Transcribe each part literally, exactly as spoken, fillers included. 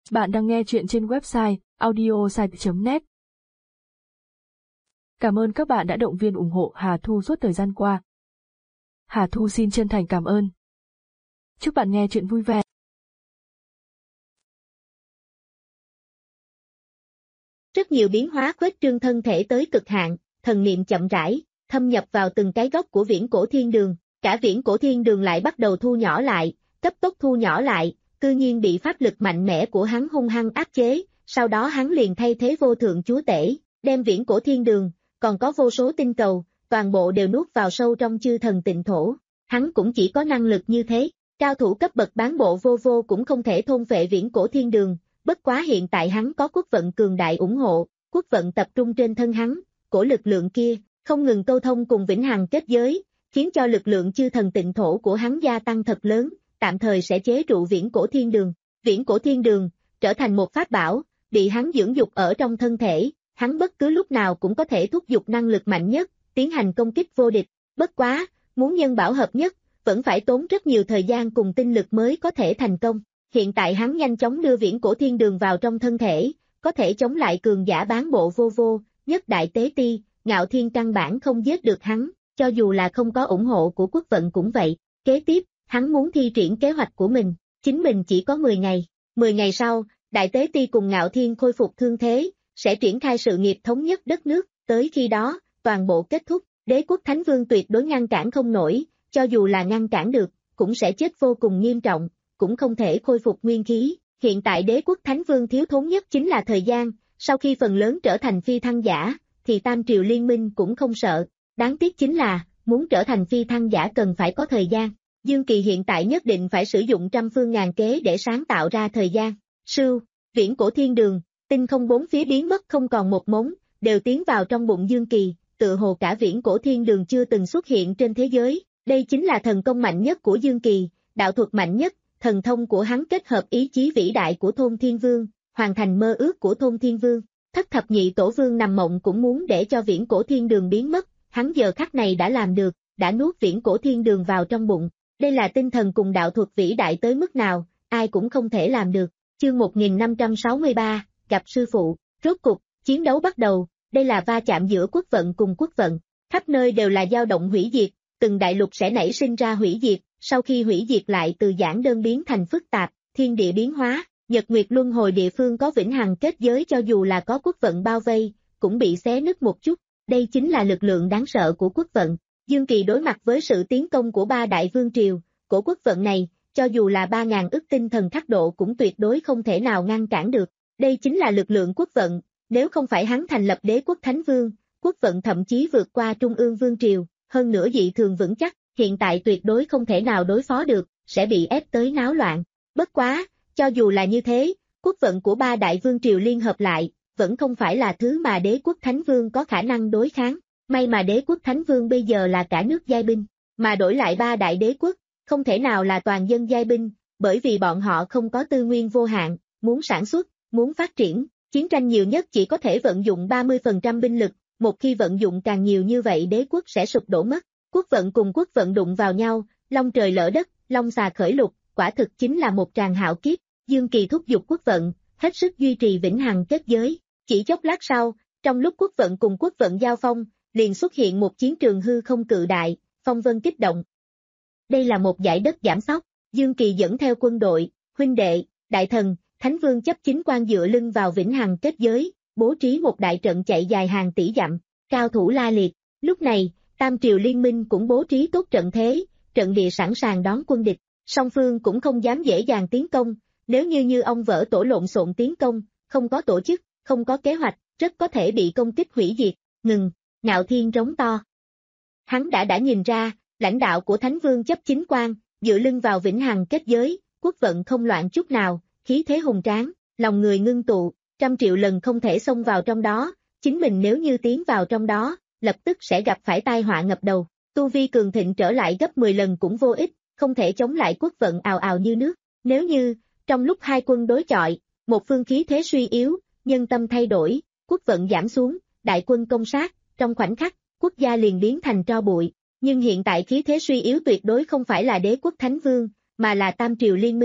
Bạn đang nghe chuyện trên website audiosite chấm net. Cảm ơn các bạn đã động viên ủng hộ Hà Thu suốt thời gian qua. Hà Thu xin chân thành cảm ơn. Chúc bạn nghe chuyện vui vẻ. Rất nhiều biến hóa khuếch trương thân thể tới cực hạn, thần niệm chậm rãi, thâm nhập vào từng cái góc của viễn cổ thiên đường, cả viễn cổ thiên đường lại bắt đầu thu nhỏ lại, cấp tốc thu nhỏ lại, cư nhiên bị pháp lực mạnh mẽ của hắn hung hăng áp chế, sau đó hắn liền thay thế vô thượng chúa tể, đem viễn cổ thiên đường, còn có vô số tinh cầu, toàn bộ đều nuốt vào sâu trong chư thần tịnh thổ, hắn cũng chỉ có năng lực như thế, cao thủ cấp bậc bán bộ vô vô cũng không thể thôn phệ viễn cổ thiên đường. Bất quá hiện tại hắn có quốc vận cường đại ủng hộ, quốc vận tập trung trên thân hắn, cổ lực lượng kia, không ngừng câu thông cùng vĩnh hằng kết giới, khiến cho lực lượng chư thần tịnh thổ của hắn gia tăng thật lớn, tạm thời sẽ chế trụ viễn cổ thiên đường. Viễn cổ thiên đường, trở thành một pháp bảo, bị hắn dưỡng dục ở trong thân thể, hắn bất cứ lúc nào cũng có thể thúc giục năng lực mạnh nhất, tiến hành công kích vô địch. Bất quá, muốn nhân bảo hợp nhất, vẫn phải tốn rất nhiều thời gian cùng tinh lực mới có thể thành công. Hiện tại hắn nhanh chóng đưa viễn cổ thiên đường vào trong thân thể, có thể chống lại cường giả bán bộ vô vô, nhất đại tế ti, ngạo thiên căn bản không giết được hắn, cho dù là không có ủng hộ của quốc vận cũng vậy. Kế tiếp, hắn muốn thi triển kế hoạch của mình, chính mình chỉ có mười ngày. mười ngày sau, đại tế ti cùng ngạo thiên khôi phục thương thế, sẽ triển khai sự nghiệp thống nhất đất nước, tới khi đó, toàn bộ kết thúc, đế quốc thánh vương tuyệt đối ngăn cản không nổi, cho dù là ngăn cản được, cũng sẽ chết vô cùng nghiêm trọng. Cũng không thể khôi phục nguyên khí, hiện tại đế quốc thánh vương thiếu thốn nhất chính là thời gian, sau khi phần lớn trở thành phi thăng giả, thì tam triều liên minh cũng không sợ, đáng tiếc chính là, muốn trở thành phi thăng giả cần phải có thời gian, Dương Kỳ hiện tại nhất định phải sử dụng trăm phương ngàn kế để sáng tạo ra thời gian, sưu, viễn cổ thiên đường, tinh không bốn phía biến mất không còn một mống, đều tiến vào trong bụng Dương Kỳ, tự hồ cả viễn cổ thiên đường chưa từng xuất hiện trên thế giới, đây chính là thần công mạnh nhất của Dương Kỳ, đạo thuật mạnh nhất. Thần thông của hắn kết hợp ý chí vĩ đại của Thôn Thiên Vương, hoàn thành mơ ước của Thôn Thiên Vương. Thất thập nhị tổ vương nằm mộng cũng muốn để cho viễn cổ thiên đường biến mất, hắn giờ khắc này đã làm được, đã nuốt viễn cổ thiên đường vào trong bụng. Đây là tinh thần cùng đạo thuật vĩ đại tới mức nào, ai cũng không thể làm được. Chương một nghìn năm trăm sáu mươi ba, gặp sư phụ, rốt cục, chiến đấu bắt đầu, đây là va chạm giữa quốc vận cùng quốc vận, khắp nơi đều là dao động hủy diệt, từng đại lục sẽ nảy sinh ra hủy diệt. Sau khi hủy diệt lại từ giản đơn biến thành phức tạp, thiên địa biến hóa, nhật nguyệt luân hồi địa phương có vĩnh hằng kết giới cho dù là có quốc vận bao vây, cũng bị xé nứt một chút, đây chính là lực lượng đáng sợ của quốc vận. Dương Kỳ đối mặt với sự tiến công của ba đại vương triều, của quốc vận này, cho dù là ba ngàn ức tinh thần khắc độ cũng tuyệt đối không thể nào ngăn cản được, đây chính là lực lượng quốc vận, nếu không phải hắn thành lập đế quốc thánh vương, quốc vận thậm chí vượt qua trung ương vương triều, hơn nữa dị thường vững chắc. Hiện tại tuyệt đối không thể nào đối phó được, sẽ bị ép tới náo loạn. Bất quá, cho dù là như thế, quốc vận của ba đại vương triều liên hợp lại, vẫn không phải là thứ mà đế quốc thánh vương có khả năng đối kháng. May mà đế quốc thánh vương bây giờ là cả nước giai binh, mà đổi lại ba đại đế quốc, không thể nào là toàn dân giai binh, bởi vì bọn họ không có tư nguyên vô hạn, muốn sản xuất, muốn phát triển, chiến tranh nhiều nhất chỉ có thể vận dụng ba mươi phần trăm binh lực, một khi vận dụng càng nhiều như vậy đế quốc sẽ sụp đổ mất. Quốc vận cùng quốc vận đụng vào nhau, long trời lỡ đất, long xà khởi lục, quả thực chính là một tràng hạo kiếp. Dương Kỳ thúc giục quốc vận, hết sức duy trì vĩnh hằng kết giới. Chỉ chốc lát sau, trong lúc quốc vận cùng quốc vận giao phong, liền xuất hiện một chiến trường hư không cự đại, phong vân kích động. Đây là một dải đất giảm sóc, Dương Kỳ dẫn theo quân đội, huynh đệ, đại thần, thánh vương chấp chính quan dựa lưng vào vĩnh hằng kết giới, bố trí một đại trận chạy dài hàng tỷ dặm, cao thủ la liệt. Lúc này, Tam triều liên minh cũng bố trí tốt trận thế, trận địa sẵn sàng đón quân địch, song phương cũng không dám dễ dàng tiến công, nếu như như ông vỡ tổ lộn xộn tiến công, không có tổ chức, không có kế hoạch, rất có thể bị công kích hủy diệt. Ngừng, Ngạo Thiên rống to. Hắn đã đã nhìn ra, lãnh đạo của Thánh Vương chấp chính quan, dựa lưng vào vĩnh hằng kết giới, quốc vận không loạn chút nào, khí thế hùng tráng, lòng người ngưng tụ, trăm triệu lần không thể xông vào trong đó, chính mình nếu như tiến vào trong đó, lập tức sẽ gặp phải tai họa ngập đầu, tu vi cường thịnh trở lại gấp mười lần cũng vô ích, không thể chống lại quốc vận ào ào như nước, nếu như, trong lúc hai quân đối chọi, một phương khí thế suy yếu, nhân tâm thay đổi, quốc vận giảm xuống, đại quân công sát, trong khoảnh khắc, quốc gia liền biến thành tro bụi, nhưng hiện tại khí thế suy yếu tuyệt đối không phải là đế quốc thánh vương, mà là tam triều liên minh,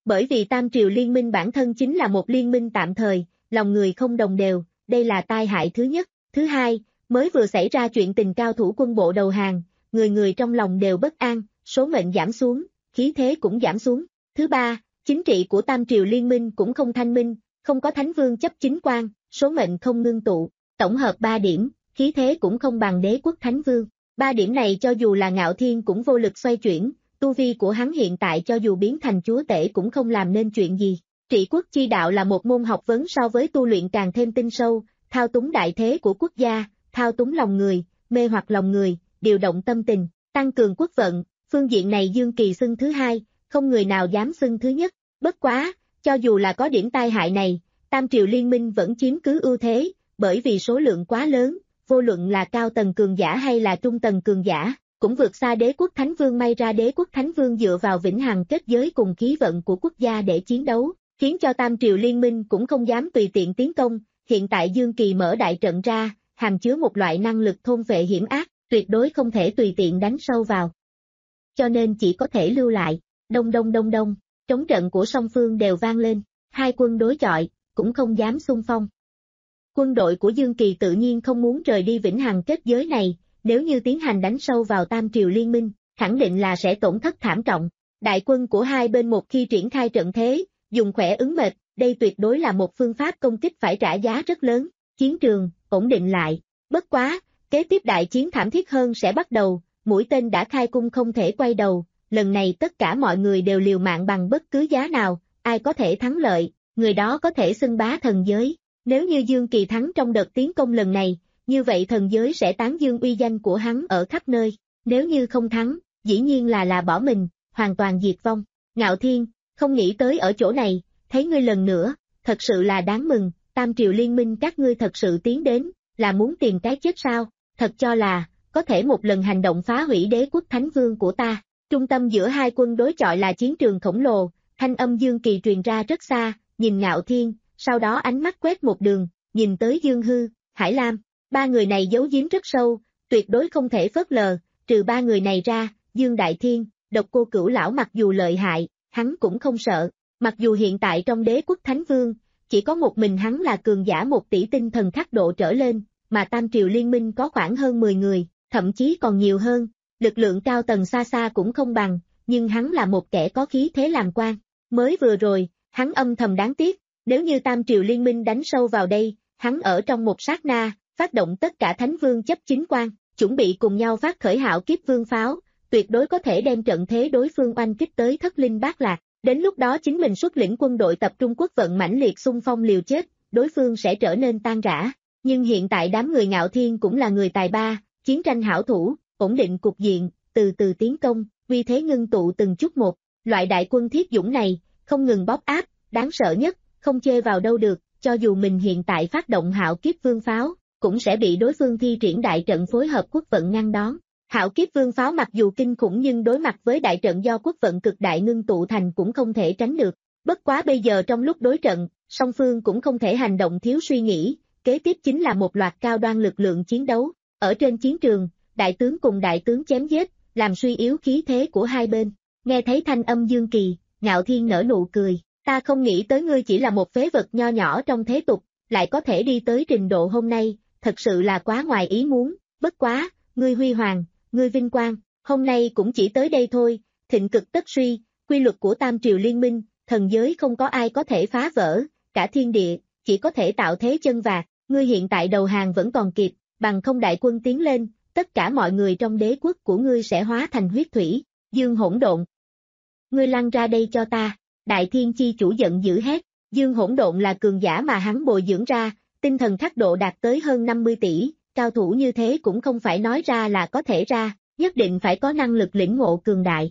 Bởi vì Tam Triều Liên minh bản thân chính là một liên minh tạm thời, lòng người không đồng đều, đây là tai hại thứ nhất. Thứ hai, mới vừa xảy ra chuyện tình cao thủ quân bộ đầu hàng, người người trong lòng đều bất an, số mệnh giảm xuống, khí thế cũng giảm xuống. Thứ ba, chính trị của Tam Triều Liên minh cũng không thanh minh, không có thánh vương chấp chính quan, số mệnh không ngưng tụ, tổng hợp ba điểm, khí thế cũng không bằng đế quốc thánh vương. Ba điểm này cho dù là Ngạo Thiên cũng vô lực xoay chuyển, tu vi của hắn hiện tại cho dù biến thành chúa tể cũng không làm nên chuyện gì. Trị quốc chi đạo là một môn học vấn so với tu luyện càng thêm tinh sâu, thao túng đại thế của quốc gia, thao túng lòng người, mê hoặc lòng người, điều động tâm tình, tăng cường quốc vận, phương diện này Dương Kỳ xưng thứ hai, không người nào dám xưng thứ nhất. Bất quá, cho dù là có điểm tai hại này, Tam Triều Liên minh vẫn chiếm cứ ưu thế, bởi vì số lượng quá lớn, vô luận là cao tầng cường giả hay là trung tầng cường giả, cũng vượt xa đế quốc thánh vương. May ra đế quốc thánh vương dựa vào vĩnh hằng kết giới cùng khí vận của quốc gia để chiến đấu, khiến cho Tam Triều Liên minh cũng không dám tùy tiện tiến công. Hiện tại Dương Kỳ mở đại trận ra, hàm chứa một loại năng lực thôn vệ hiểm ác, tuyệt đối không thể tùy tiện đánh sâu vào. Cho nên chỉ có thể lưu lại. Đông đông đông đông, trống trận của song phương đều vang lên, hai quân đối chọi, cũng không dám xung phong. Quân đội của Dương Kỳ tự nhiên không muốn rời đi vĩnh hằng kết giới này, nếu như tiến hành đánh sâu vào Tam Triều Liên minh, khẳng định là sẽ tổn thất thảm trọng. Đại quân của hai bên một khi triển khai trận thế, dùng khỏe ứng mệt, đây tuyệt đối là một phương pháp công kích phải trả giá rất lớn. Chiến trường, ổn định lại. Bất quá, kế tiếp đại chiến thảm thiết hơn sẽ bắt đầu, mũi tên đã khai cung không thể quay đầu, lần này tất cả mọi người đều liều mạng bằng bất cứ giá nào, ai có thể thắng lợi, người đó có thể xưng bá thần giới. Nếu như Dương Kỳ thắng trong đợt tiến công lần này, như vậy thần giới sẽ tán dương uy danh của hắn ở khắp nơi. Nếu như không thắng, dĩ nhiên là là bỏ mình, hoàn toàn diệt vong. Ngạo Thiên, không nghĩ tới ở chỗ này, thấy ngươi lần nữa, thật sự là đáng mừng. Tam Triều Liên minh các ngươi thật sự tiến đến, là muốn tìm cái chết sao? Thật cho là, có thể một lần hành động phá hủy đế quốc thánh vương của ta. Trung tâm giữa hai quân đối chọi là chiến trường khổng lồ, thanh âm Dương Kỳ truyền ra rất xa, nhìn Ngạo Thiên, sau đó ánh mắt quét một đường, nhìn tới Dương Hư, Hải Lam. Ba người này giấu giếm rất sâu, tuyệt đối không thể phớt lờ. Trừ ba người này ra, Dương Đại Thiên, Độc Cô Cửu Lão mặc dù lợi hại, hắn cũng không sợ. Mặc dù hiện tại trong đế quốc thánh vương, chỉ có một mình hắn là cường giả một tỷ tinh thần khắc độ trở lên, mà Tam Triều Liên minh có khoảng hơn mười người, thậm chí còn nhiều hơn, lực lượng cao tầng xa xa cũng không bằng, nhưng hắn là một kẻ có khí thế làm quan. Mới vừa rồi, hắn âm thầm đáng tiếc, nếu như Tam Triều Liên minh đánh sâu vào đây, hắn ở trong một sát na, phát động tất cả thánh vương chấp chính quan, chuẩn bị cùng nhau phát khởi Hạo Kiếp Vương pháo, tuyệt đối có thể đem trận thế đối phương oanh kích tới thất linh bát lạc. Đến lúc đó chính mình xuất lĩnh quân đội tập trung quốc vận mãnh liệt xung phong liều chết, đối phương sẽ trở nên tan rã. Nhưng hiện tại đám người Ngạo Thiên cũng là người tài ba, chiến tranh hảo thủ, ổn định cục diện, từ từ tiến công, uy thế ngưng tụ từng chút một. Loại đại quân thiết dũng này, không ngừng bóp áp, đáng sợ nhất, không chê vào đâu được, cho dù mình hiện tại phát động Hạo Kiếp Vương pháo, cũng sẽ bị đối phương thi triển đại trận phối hợp quốc vận ngăn đón. Hạo Kiếp Vương pháo mặc dù kinh khủng nhưng đối mặt với đại trận do quốc vận cực đại ngưng tụ thành cũng không thể tránh được. Bất quá bây giờ trong lúc đối trận, song phương cũng không thể hành động thiếu suy nghĩ, kế tiếp chính là một loạt cao đoan lực lượng chiến đấu. Ở trên chiến trường, đại tướng cùng đại tướng chém giết, làm suy yếu khí thế của hai bên. Nghe thấy thanh âm Dương Kỳ, Ngạo Thiên nở nụ cười, ta không nghĩ tới ngươi chỉ là một phế vật nho nhỏ trong thế tục, lại có thể đi tới trình độ hôm nay, thật sự là quá ngoài ý muốn. Bất quá, ngươi huy hoàng, ngươi vinh quang, hôm nay cũng chỉ tới đây thôi. Thịnh cực tất suy, quy luật của Tam Triều Liên minh, thần giới không có ai có thể phá vỡ, cả thiên địa, chỉ có thể tạo thế chân vạc. Ngươi hiện tại đầu hàng vẫn còn kịp, bằng không đại quân tiến lên, tất cả mọi người trong đế quốc của ngươi sẽ hóa thành huyết thủy. Dương Hỗn Độn, ngươi lăn ra đây cho ta. Đại Thiên chi chủ giận dữ hét. Dương Hỗn Độn là cường giả mà hắn bồi dưỡng ra, tinh thần khắc độ đạt tới hơn năm mươi tỷ, cao thủ như thế cũng không phải nói ra là có thể ra, nhất định phải có năng lực lĩnh ngộ cường đại.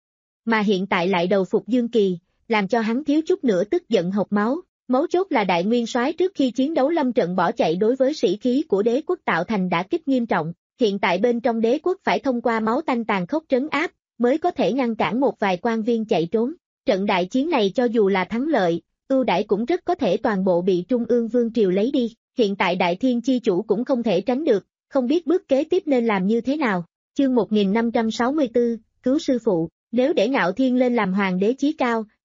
Mà hiện tại lại đầu phục Dương Kỳ, làm cho hắn thiếu chút nữa tức giận hộc máu. Mấu chốt là đại nguyên soái trước khi chiến đấu lâm trận bỏ chạy đối với sĩ khí của đế quốc tạo thành đả kích nghiêm trọng, hiện tại bên trong đế quốc phải thông qua máu tanh tàn khốc trấn áp, mới có thể ngăn cản một vài quan viên chạy trốn. Trận đại chiến này cho dù là thắng lợi, ưu đãi cũng rất có thể toàn bộ bị Trung ương Vương Triều lấy đi, hiện tại Đại Thiên chi chủ cũng không thể tránh được, không biết bước kế tiếp nên làm như thế nào. Chương một nghìn năm trăm sáu mươi tư, cứu sư phụ, nếu để Ngạo Thiên lên làm hoàng đế chí cao,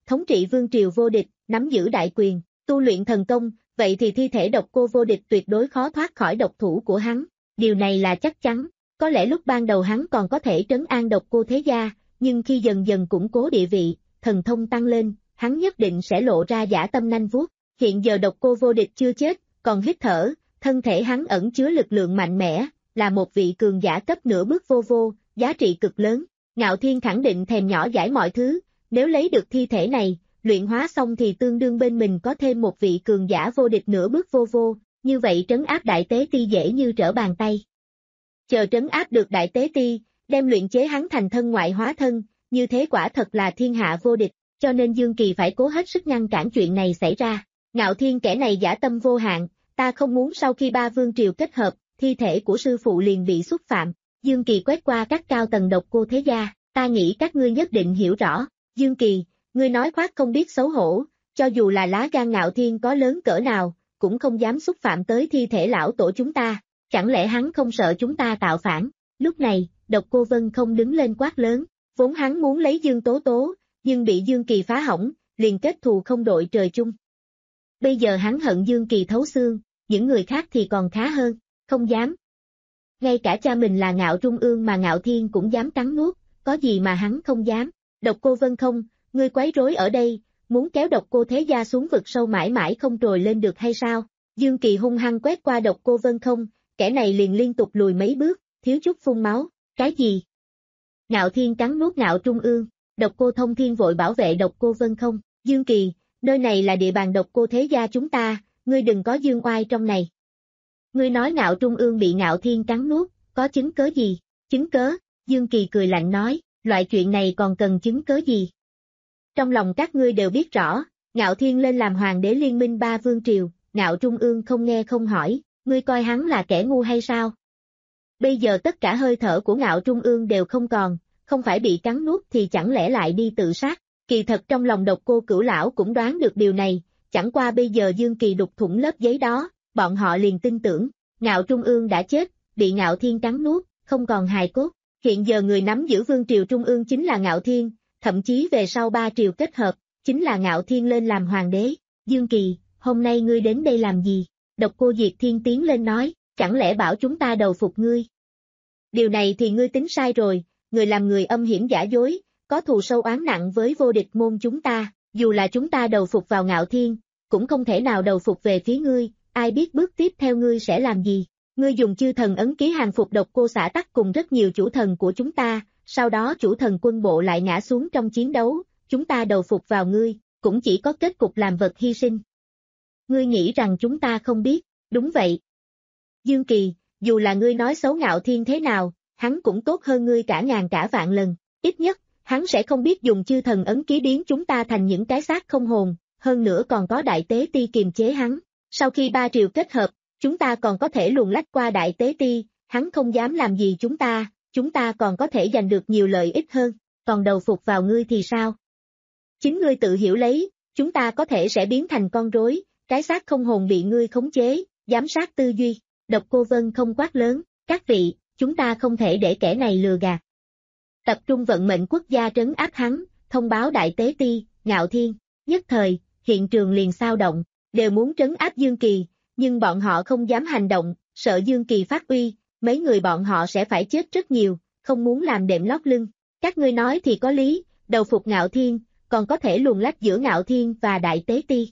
thống trị vương triều vô địch, nắm giữ đại quyền, tu luyện thần công, vậy thì thi thể độc cô vô địch tuyệt đối khó thoát khỏi độc thủ của hắn. Điều này là chắc chắn, có lẽ lúc ban đầu hắn còn có thể trấn an độc cô thế gia, nhưng khi dần dần củng cố địa vị, thần thông tăng lên, hắn nhất định sẽ lộ ra dã tâm nanh vuốt. Hiện giờ độc cô vô địch chưa chết, còn hít thở, thân thể hắn ẩn chứa lực lượng mạnh mẽ, là một vị cường giả cấp nửa bước vô vô, giá trị cực lớn. Ngạo Thiên khẳng định thèm nhỏ dãi mọi thứ, nếu lấy được thi thể này, luyện hóa xong thì tương đương bên mình có thêm một vị cường giả vô địch nửa bước vô vô, như vậy trấn áp đại tế ti dễ như trở bàn tay. Chờ trấn áp được đại tế ti, đem luyện chế hắn thành thân ngoại hóa thân, như thế quả thật là thiên hạ vô địch, cho nên Dương Kỳ phải cố hết sức ngăn cản chuyện này xảy ra. Ngạo Thiên kẻ này dã tâm vô hạn, ta không muốn sau khi ba vương triều kết hợp, thi thể của sư phụ liền bị xúc phạm. Dương Kỳ quét qua các cao tầng độc cô thế gia, ta nghĩ các ngươi nhất định hiểu rõ. Dương Kỳ, ngươi nói khoác không biết xấu hổ, cho dù là lá gan Ngạo Thiên có lớn cỡ nào, cũng không dám xúc phạm tới thi thể lão tổ chúng ta, chẳng lẽ hắn không sợ chúng ta tạo phản? Lúc này, độc cô Vân không đứng lên quát lớn, vốn hắn muốn lấy Dương Tố Tố, nhưng bị Dương Kỳ phá hỏng, liền kết thù không đội trời chung. Bây giờ hắn hận Dương Kỳ thấu xương, những người khác thì còn khá hơn, không dám. Ngay cả cha mình là Ngạo Trung Ương mà Ngạo Thiên cũng dám cắn nuốt, có gì mà hắn không dám. Độc cô Vân không, ngươi quấy rối ở đây, muốn kéo độc cô thế gia xuống vực sâu mãi mãi không trồi lên được hay sao? Dương Kỳ hung hăng quét qua độc cô Vân không, kẻ này liền liên tục lùi mấy bước, thiếu chút phun máu, cái gì? Ngạo Thiên cắn nuốt Ngạo Trung Ương, độc cô Thông Thiên vội bảo vệ độc cô Vân không, Dương Kỳ, nơi này là địa bàn độc cô thế gia chúng ta, ngươi đừng có dương oai trong này. Ngươi nói Ngạo Trung Ương bị Ngạo Thiên cắn nuốt, có chứng cớ gì? Chứng cớ? Dương Kỳ cười lạnh nói, loại chuyện này còn cần chứng cớ gì? Trong lòng các ngươi đều biết rõ, Ngạo Thiên lên làm hoàng đế liên minh ba vương triều, Ngạo Trung Ương không nghe không hỏi, ngươi coi hắn là kẻ ngu hay sao? Bây giờ tất cả hơi thở của Ngạo Trung Ương đều không còn, không phải bị cắn nuốt thì chẳng lẽ lại đi tự sát? Kỳ thật trong lòng độc cô Cửu lão cũng đoán được điều này, chẳng qua bây giờ Dương Kỳ đục thủng lớp giấy đó, bọn họ liền tin tưởng, Ngạo Trung Ương đã chết, bị Ngạo Thiên cắn nuốt, không còn hài cốt. Hiện giờ người nắm giữ vương triều Trung Ương chính là Ngạo Thiên, thậm chí về sau ba triều kết hợp, chính là Ngạo Thiên lên làm hoàng đế. Dương Kỳ, hôm nay ngươi đến đây làm gì? Độc cô Diệt Thiên tiến lên nói, chẳng lẽ bảo chúng ta đầu phục ngươi? Điều này thì ngươi tính sai rồi, người làm người âm hiểm giả dối, có thù sâu oán nặng với vô địch môn chúng ta, dù là chúng ta đầu phục vào Ngạo Thiên, cũng không thể nào đầu phục về phía ngươi, ai biết bước tiếp theo ngươi sẽ làm gì? Ngươi dùng chư thần ấn ký hàng phục độc cô xã tắc cùng rất nhiều chủ thần của chúng ta, sau đó chủ thần quân bộ lại ngã xuống trong chiến đấu, chúng ta đầu phục vào ngươi, cũng chỉ có kết cục làm vật hy sinh. Ngươi nghĩ rằng chúng ta không biết, đúng vậy. Dương Kỳ, dù là ngươi nói xấu Ngạo Thiên thế nào, hắn cũng tốt hơn ngươi cả ngàn cả vạn lần, ít nhất, hắn sẽ không biết dùng chư thần ấn ký biến chúng ta thành những cái xác không hồn, hơn nữa còn có đại tế ti kiềm chế hắn. Sau khi ba triều kết hợp, chúng ta còn có thể luồn lách qua đại tế ti, hắn không dám làm gì chúng ta, chúng ta còn có thể giành được nhiều lợi ích hơn, còn đầu phục vào ngươi thì sao? Chính ngươi tự hiểu lấy, chúng ta có thể sẽ biến thành con rối, cái xác không hồn bị ngươi khống chế, giám sát tư duy. Độc cô Vân không quát lớn, các vị, chúng ta không thể để kẻ này lừa gạt. Tập trung vận mệnh quốc gia trấn áp hắn, thông báo đại tế ti, Ngạo Thiên, nhất thời, hiện trường liền xao động, đều muốn trấn áp Dương Kỳ, nhưng bọn họ không dám hành động, sợ Dương Kỳ phát uy, mấy người bọn họ sẽ phải chết rất nhiều, không muốn làm đệm lót lưng. Các ngươi nói thì có lý, đầu phục Ngạo Thiên, còn có thể luồn lách giữa Ngạo Thiên và đại tế ti.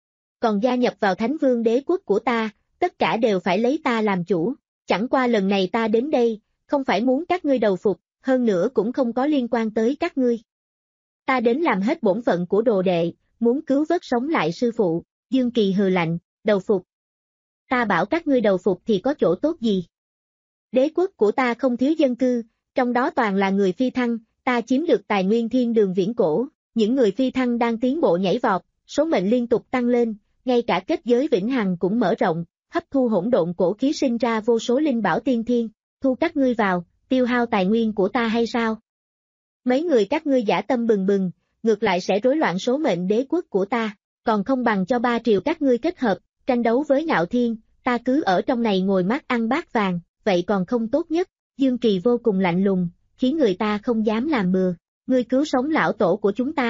Còn gia nhập vào Thánh Vương đế quốc của ta, tất cả đều phải lấy ta làm chủ, chẳng qua lần này ta đến đây, không phải muốn các ngươi đầu phục, hơn nữa cũng không có liên quan tới các ngươi. Ta đến làm hết bổn phận của đồ đệ, muốn cứu vớt sống lại sư phụ. Dương Kỳ hừ lạnh, đầu phục. Ta bảo các ngươi đầu phục thì có chỗ tốt gì? Đế quốc của ta không thiếu dân cư, trong đó toàn là người phi thăng, ta chiếm được tài nguyên thiên đường viễn cổ, những người phi thăng đang tiến bộ nhảy vọt, số mệnh liên tục tăng lên, ngay cả kết giới vĩnh hằng cũng mở rộng, hấp thu hỗn độn cổ khí sinh ra vô số linh bảo tiên thiên, thu các ngươi vào, tiêu hao tài nguyên của ta hay sao? Mấy người các ngươi dã tâm bừng bừng, ngược lại sẽ rối loạn số mệnh đế quốc của ta, còn không bằng cho ba triều các ngươi kết hợp, tranh đấu với Ngạo Thiên, ta cứ ở trong này ngồi mát ăn bát vàng, vậy còn không tốt nhất. Dương Kỳ vô cùng lạnh lùng, khiến người ta không dám làm bừa, ngươi cứu sống lão tổ của chúng ta,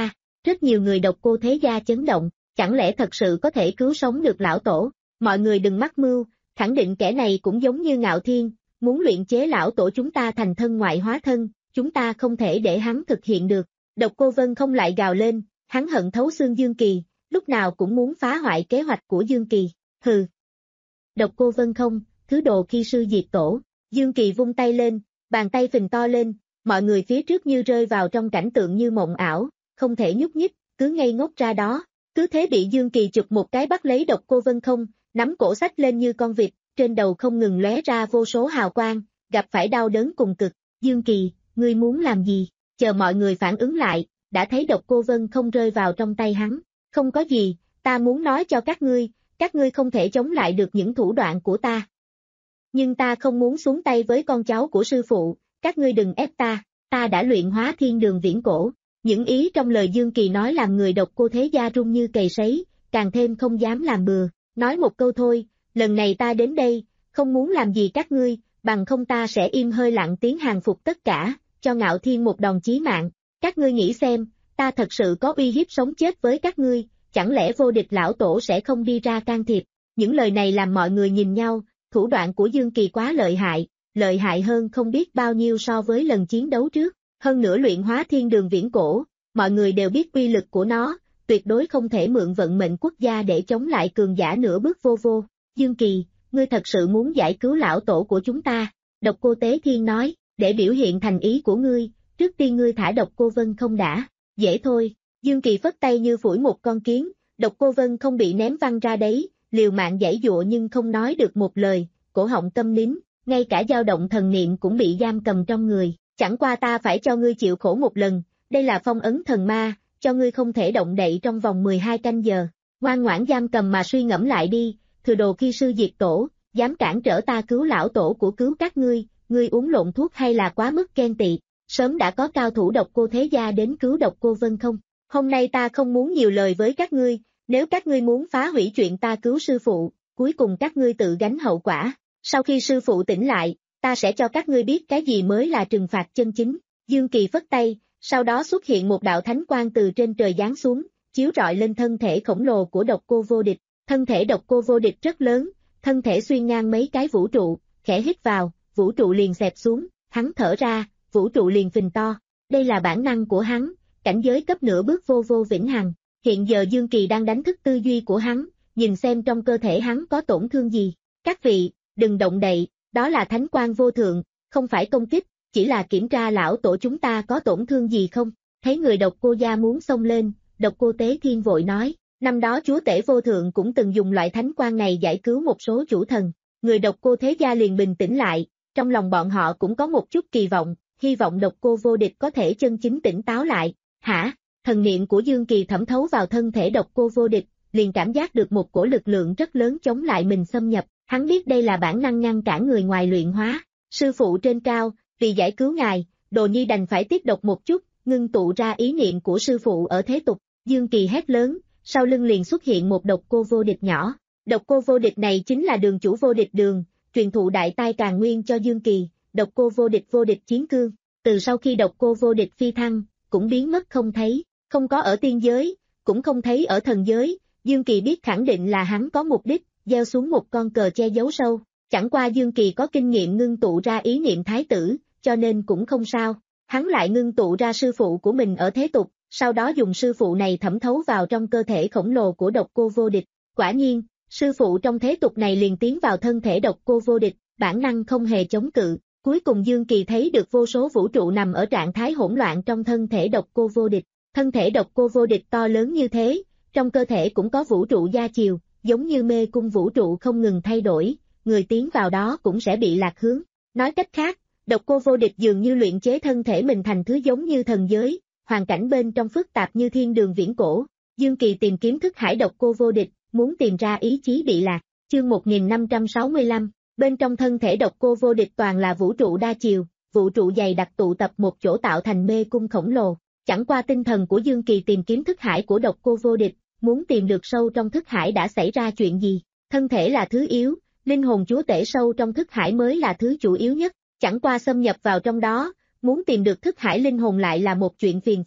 Rất nhiều người độc cô thế gia chấn động, chẳng lẽ thật sự có thể cứu sống được lão tổ? Mọi người đừng mắc mưu, khẳng định kẻ này cũng giống như Ngạo Thiên, muốn luyện chế lão tổ chúng ta thành thân ngoại hóa thân, chúng ta không thể để hắn thực hiện được. Độc Cô Vân không lại gào lên, hắn hận thấu xương Dương Kỳ, lúc nào cũng muốn phá hoại kế hoạch của Dương Kỳ. Hừ. Độc Cô Vân không, thứ đồ khi sư diệt tổ. Dương Kỳ vung tay lên, bàn tay phình to lên, mọi người phía trước như rơi vào trong cảnh tượng như mộng ảo, không thể nhúc nhích, cứ ngây ngốc ra đó. Cứ thế bị Dương Kỳ chụp một cái bắt lấy Độc Cô Vân không, nắm cổ xách lên như con vịt, trên đầu không ngừng lóe ra vô số hào quang, gặp phải đau đớn cùng cực. Dương Kỳ, ngươi muốn làm gì? Chờ mọi người phản ứng lại, đã thấy Độc Cô Vân không rơi vào trong tay hắn. Không có gì, ta muốn nói cho các ngươi, các ngươi không thể chống lại được những thủ đoạn của ta. Nhưng ta không muốn xuống tay với con cháu của sư phụ, các ngươi đừng ép ta, ta đã luyện hóa thiên đường viễn cổ. Những ý trong lời Dương Kỳ nói làm người Độc Cô thế gia run như cầy sấy, càng thêm không dám làm bừa. Nói một câu thôi, lần này ta đến đây, không muốn làm gì các ngươi, bằng không ta sẽ im hơi lặng tiếng hàng phục tất cả, cho Ngạo Thiên một đòn chí mạng. Các ngươi nghĩ xem, ta thật sự có uy hiếp sống chết với các ngươi, chẳng lẽ vô địch lão tổ sẽ không đi ra can thiệp? Những lời này làm mọi người nhìn nhau, thủ đoạn của Dương Kỳ quá lợi hại, lợi hại hơn không biết bao nhiêu so với lần chiến đấu trước. Hơn nữa luyện hóa thiên đường viễn cổ, mọi người đều biết uy lực của nó, tuyệt đối không thể mượn vận mệnh quốc gia để chống lại cường giả nửa bước vô vô. Dương Kỳ, ngươi thật sự muốn giải cứu lão tổ của chúng ta? Độc Cô Tế Thiên nói, để biểu hiện thành ý của ngươi, trước tiên ngươi thả Độc Cô Vân không đã. Dễ thôi. Dương Kỳ phất tay như phủi một con kiến, Độc Cô Vân không bị ném văng ra đấy, liều mạng giãy giụa nhưng không nói được một lời, cổ họng câm nín, ngay cả dao động thần niệm cũng bị giam cầm trong người. Chẳng qua ta phải cho ngươi chịu khổ một lần, đây là phong ấn thần ma, cho ngươi không thể động đậy trong vòng mười hai canh giờ. Ngoan ngoãn giam cầm mà suy ngẫm lại đi, thừa đồ khi sư diệt tổ, dám cản trở ta cứu lão tổ của cứu các ngươi, ngươi uống lộn thuốc hay là quá mức ghen tị? Sớm đã có cao thủ Độc Cô thế gia đến cứu Độc Cô Vân không? Hôm nay ta không muốn nhiều lời với các ngươi, nếu các ngươi muốn phá hủy chuyện ta cứu sư phụ, cuối cùng các ngươi tự gánh hậu quả. Sau khi sư phụ tỉnh lại, ta sẽ cho các ngươi biết cái gì mới là trừng phạt chân chính. Dương Kỳ phất tay, sau đó xuất hiện một đạo thánh quang từ trên trời giáng xuống, chiếu rọi lên thân thể khổng lồ của Độc Cô vô địch. Thân thể Độc Cô vô địch rất lớn, thân thể xuyên ngang mấy cái vũ trụ, khẽ hít vào, vũ trụ liền xẹp xuống, hắn thở ra, vũ trụ liền phình to. Đây là bản năng của hắn, cảnh giới cấp nửa bước vô vô vĩnh hằng. Hiện giờ Dương Kỳ đang đánh thức tư duy của hắn, nhìn xem trong cơ thể hắn có tổn thương gì. Các vị, đừng động đậy, đó là thánh quang vô thượng, không phải công kích, chỉ là kiểm tra lão tổ chúng ta có tổn thương gì không. Thấy người Độc Cô gia muốn xông lên, Độc Cô Tế Thiên vội nói, năm đó chúa tể vô thượng cũng từng dùng loại thánh quang này giải cứu một số chủ thần. Người Độc Cô thế gia liền bình tĩnh lại, trong lòng bọn họ cũng có một chút kỳ vọng, hy vọng Độc Cô vô địch có thể chân chính tỉnh táo lại. Hả? Thần niệm của Dương Kỳ thẩm thấu vào thân thể Độc Cô vô địch, liền cảm giác được một cổ lực lượng rất lớn chống lại mình xâm nhập, hắn biết đây là bản năng ngăn cản người ngoài luyện hóa. Sư phụ trên cao, vì giải cứu ngài, Đồ Nhi đành phải tiếp độc một chút, ngưng tụ ra ý niệm của sư phụ ở thế tục. Dương Kỳ hét lớn, sau lưng liền xuất hiện một Độc Cô vô địch nhỏ. Độc Cô vô địch này chính là đường chủ vô địch đường, truyền thụ đại tai càn nguyên cho Dương Kỳ, Độc Cô vô địch vô địch chiến cương. Từ sau khi Độc Cô vô địch phi thăng, cũng biến mất không thấy, không có ở tiên giới, cũng không thấy ở thần giới. Dương Kỳ biết khẳng định là hắn có mục đích, gieo xuống một con cờ che giấu sâu. Chẳng qua Dương Kỳ có kinh nghiệm ngưng tụ ra ý niệm thái tử, cho nên cũng không sao. Hắn lại ngưng tụ ra sư phụ của mình ở thế tục, sau đó dùng sư phụ này thẩm thấu vào trong cơ thể khổng lồ của Độc Cô vô địch. Quả nhiên, sư phụ trong thế tục này liền tiến vào thân thể Độc Cô vô địch, bản năng không hề chống cự. Cuối cùng Dương Kỳ thấy được vô số vũ trụ nằm ở trạng thái hỗn loạn trong thân thể Độc Cô vô địch. Thân thể Độc Cô vô địch to lớn như thế, trong cơ thể cũng có vũ trụ gia chiều, giống như mê cung vũ trụ không ngừng thay đổi, người tiến vào đó cũng sẽ bị lạc hướng. Nói cách khác, Độc Cô vô địch dường như luyện chế thân thể mình thành thứ giống như thần giới, hoàn cảnh bên trong phức tạp như thiên đường viễn cổ. Dương Kỳ tìm kiếm thức hải Độc Cô vô địch, muốn tìm ra ý chí bị lạc. Chương một nghìn năm trăm sáu mươi lăm, bên trong thân thể Độc Cô vô địch toàn là vũ trụ đa chiều, vũ trụ dày đặc tụ tập một chỗ tạo thành mê cung khổng lồ. Chẳng qua tinh thần của Dương Kỳ tìm kiếm thức hải của Độc Cô vô địch, muốn tìm được sâu trong thức hải đã xảy ra chuyện gì. Thân thể là thứ yếu, linh hồn chúa tể sâu trong thức hải mới là thứ chủ yếu nhất. Chẳng qua xâm nhập vào trong đó, muốn tìm được thức hải linh hồn lại là một chuyện phiền phức,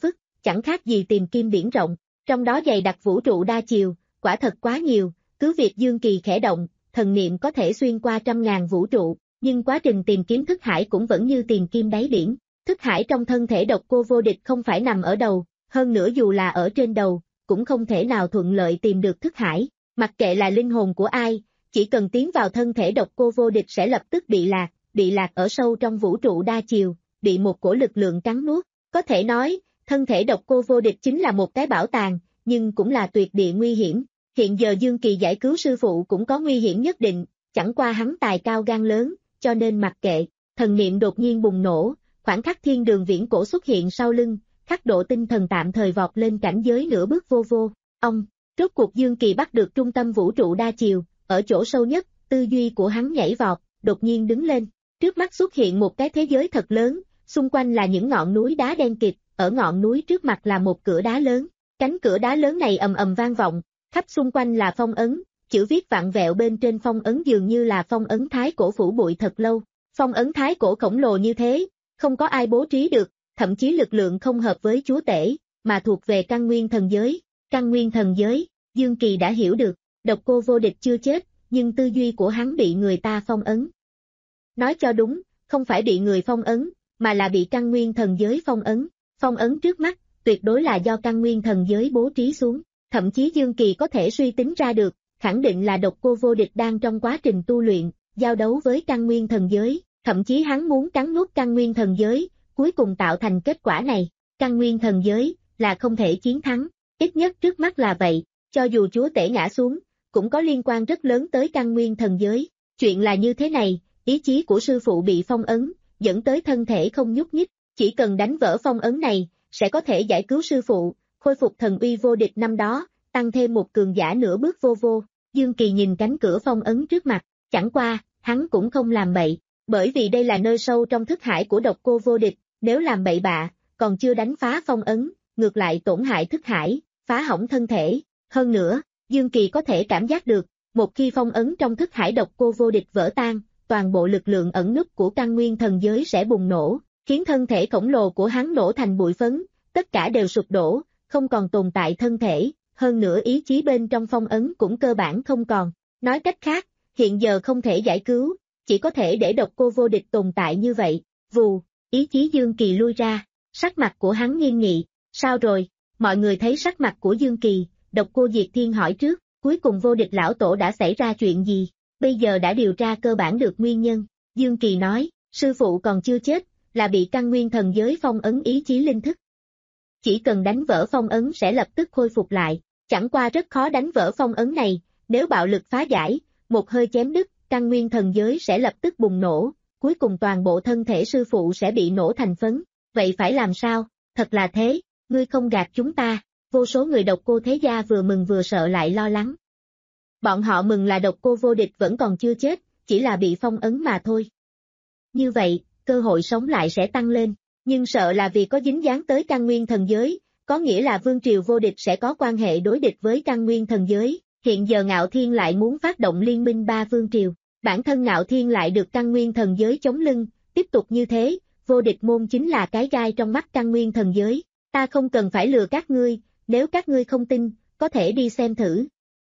chẳng khác gì tìm kim biển rộng, trong đó dày đặc vũ trụ đa chiều, quả thật quá nhiều, cứ việc Dương Kỳ khẽ động, thần niệm có thể xuyên qua trăm ngàn vũ trụ, nhưng quá trình tìm kiếm thức hải cũng vẫn như tìm kim đáy biển. Thức hải trong thân thể độc cô vô địch không phải nằm ở đầu, hơn nữa dù là ở trên đầu, cũng không thể nào thuận lợi tìm được thức hải. Mặc kệ là linh hồn của ai, chỉ cần tiến vào thân thể độc cô vô địch sẽ lập tức bị lạc, bị lạc ở sâu trong vũ trụ đa chiều, bị một cổ lực lượng cắn nuốt. Có thể nói, thân thể độc cô vô địch chính là một cái bảo tàng, nhưng cũng là tuyệt địa nguy hiểm. Hiện giờ Dương Kỳ giải cứu sư phụ cũng có nguy hiểm nhất định, chẳng qua hắn tài cao gan lớn, cho nên mặc kệ, thần niệm đột nhiên bùng nổ, khoảnh khắc thiên đường viễn cổ xuất hiện sau lưng, khắc độ tinh thần tạm thời vọt lên cảnh giới nửa bước vô vô. Ông, rốt cuộc Dương Kỳ bắt được trung tâm vũ trụ đa chiều, ở chỗ sâu nhất, tư duy của hắn nhảy vọt, đột nhiên đứng lên. Trước mắt xuất hiện một cái thế giới thật lớn, xung quanh là những ngọn núi đá đen kịt, ở ngọn núi trước mặt là một cửa đá lớn. Cánh cửa đá lớn này ầm ầm vang vọng, khắp xung quanh là phong ấn, chữ viết vặn vẹo bên trên phong ấn dường như là phong ấn thái cổ phủ bụi thật lâu. Phong ấn thái cổ khổng lồ như thế, không có ai bố trí được, thậm chí lực lượng không hợp với chúa tể, mà thuộc về căn nguyên thần giới. Căn nguyên thần giới, Dương Kỳ đã hiểu được, độc cô vô địch chưa chết, nhưng tư duy của hắn bị người ta phong ấn. Nói cho đúng, không phải bị người phong ấn, mà là bị căn nguyên thần giới phong ấn. Phong ấn trước mắt, tuyệt đối là do căn nguyên thần giới bố trí xuống, thậm chí Dương Kỳ có thể suy tính ra được, khẳng định là độc cô vô địch đang trong quá trình tu luyện, giao đấu với căn nguyên thần giới, thậm chí hắn muốn cắn nuốt căn nguyên thần giới, cuối cùng tạo thành kết quả này. Căn nguyên thần giới là không thể chiến thắng, ít nhất trước mắt là vậy, cho dù chúa tể ngã xuống, cũng có liên quan rất lớn tới căn nguyên thần giới. Chuyện là như thế này, ý chí của sư phụ bị phong ấn, dẫn tới thân thể không nhúc nhích, chỉ cần đánh vỡ phong ấn này, sẽ có thể giải cứu sư phụ, khôi phục thần uy vô địch năm đó, tăng thêm một cường giả nửa bước vô vô. Dương Kỳ nhìn cánh cửa phong ấn trước mặt, chẳng qua, hắn cũng không làm bậy, bởi vì đây là nơi sâu trong thức hải của độc cô vô địch, nếu làm bậy bạ, còn chưa đánh phá phong ấn, ngược lại tổn hại thức hải, phá hỏng thân thể. Hơn nữa, Dương Kỳ có thể cảm giác được, một khi phong ấn trong thức hải độc cô vô địch vỡ tan, toàn bộ lực lượng ẩn núp của căn nguyên thần giới sẽ bùng nổ, khiến thân thể khổng lồ của hắn nổ thành bụi phấn, tất cả đều sụp đổ, không còn tồn tại thân thể, hơn nữa ý chí bên trong phong ấn cũng cơ bản không còn. Nói cách khác, hiện giờ không thể giải cứu, chỉ có thể để độc cô vô địch tồn tại như vậy. Vù, ý chí Dương Kỳ lui ra, sắc mặt của hắn nghiêm nghị. Sao rồi? Mọi người thấy sắc mặt của Dương Kỳ, độc cô Diệt Thiên hỏi trước, cuối cùng vô địch lão tổ đã xảy ra chuyện gì? Bây giờ đã điều tra cơ bản được nguyên nhân. Dương Kỳ nói, sư phụ còn chưa chết, là bị căn nguyên thần giới phong ấn ý chí linh thức. Chỉ cần đánh vỡ phong ấn sẽ lập tức khôi phục lại, chẳng qua rất khó đánh vỡ phong ấn này, nếu bạo lực phá giải, một hơi chém đứt, căn nguyên thần giới sẽ lập tức bùng nổ, cuối cùng toàn bộ thân thể sư phụ sẽ bị nổ thành phấn. Vậy phải làm sao? Thật là thế, ngươi không gạt chúng ta. Vô số người độc cô thế gia vừa mừng vừa sợ lại lo lắng. Bọn họ mừng là độc cô vô địch vẫn còn chưa chết, chỉ là bị phong ấn mà thôi. Như vậy, cơ hội sống lại sẽ tăng lên, nhưng sợ là vì có dính dáng tới căn nguyên thần giới, có nghĩa là vương triều vô địch sẽ có quan hệ đối địch với căn nguyên thần giới. Hiện giờ Ngạo Thiên lại muốn phát động liên minh ba vương triều, bản thân Ngạo Thiên lại được căn nguyên thần giới chống lưng, tiếp tục như thế, vô địch môn chính là cái gai trong mắt căn nguyên thần giới. Ta không cần phải lừa các ngươi, nếu các ngươi không tin, có thể đi xem thử.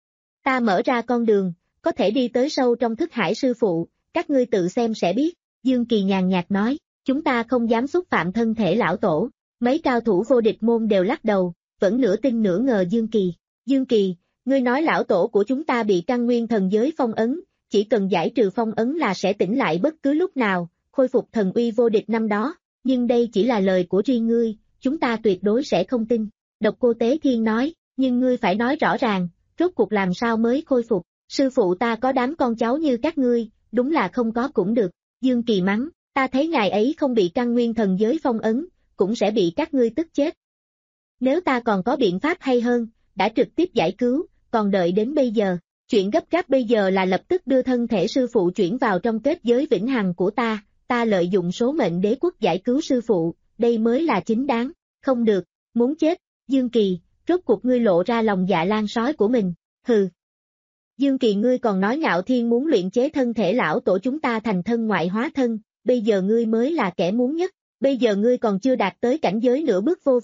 Ta mở ra con đường, có thể đi tới sâu trong thức hải sư phụ, các ngươi tự xem sẽ biết. Dương Kỳ nhàn nhạt nói, chúng ta không dám xúc phạm thân thể lão tổ. Mấy cao thủ vô địch môn đều lắc đầu, vẫn nửa tin nửa ngờ Dương Kỳ. Dương Kỳ, ngươi nói lão tổ của chúng ta bị căn nguyên thần giới phong ấn, chỉ cần giải trừ phong ấn là sẽ tỉnh lại bất cứ lúc nào, khôi phục thần uy vô địch năm đó, nhưng đây chỉ là lời của riêng ngươi, chúng ta tuyệt đối sẽ không tin. Độc Cô Tế Thiên nói, nhưng ngươi phải nói rõ ràng, rốt cuộc làm sao mới khôi phục, sư phụ ta có đám con cháu như các ngươi, đúng là không có cũng được. Dương Kỳ mắng, ta thấy ngài ấy không bị căn nguyên thần giới phong ấn, cũng sẽ bị các ngươi tức chết. Nếu ta còn có biện pháp hay hơn, đã trực tiếp giải cứu, còn đợi đến bây giờ, chuyện gấp gáp bây giờ là lập tức đưa thân thể sư phụ chuyển vào trong kết giới vĩnh hằng của ta, ta lợi dụng số mệnh đế quốc giải cứu sư phụ, đây mới là chính đáng. Không được, muốn chết. Dương Kỳ, rốt cuộc ngươi lộ ra lòng dạ lan sói của mình, hừ. Dương Kỳ, ngươi còn nói Ngạo Thiên muốn luyện chế thân thể lão tổ chúng ta thành thân ngoại hóa thân, bây giờ ngươi mới là kẻ muốn nhất, bây giờ ngươi còn chưa đạt tới cảnh giới nửa bước vô vô,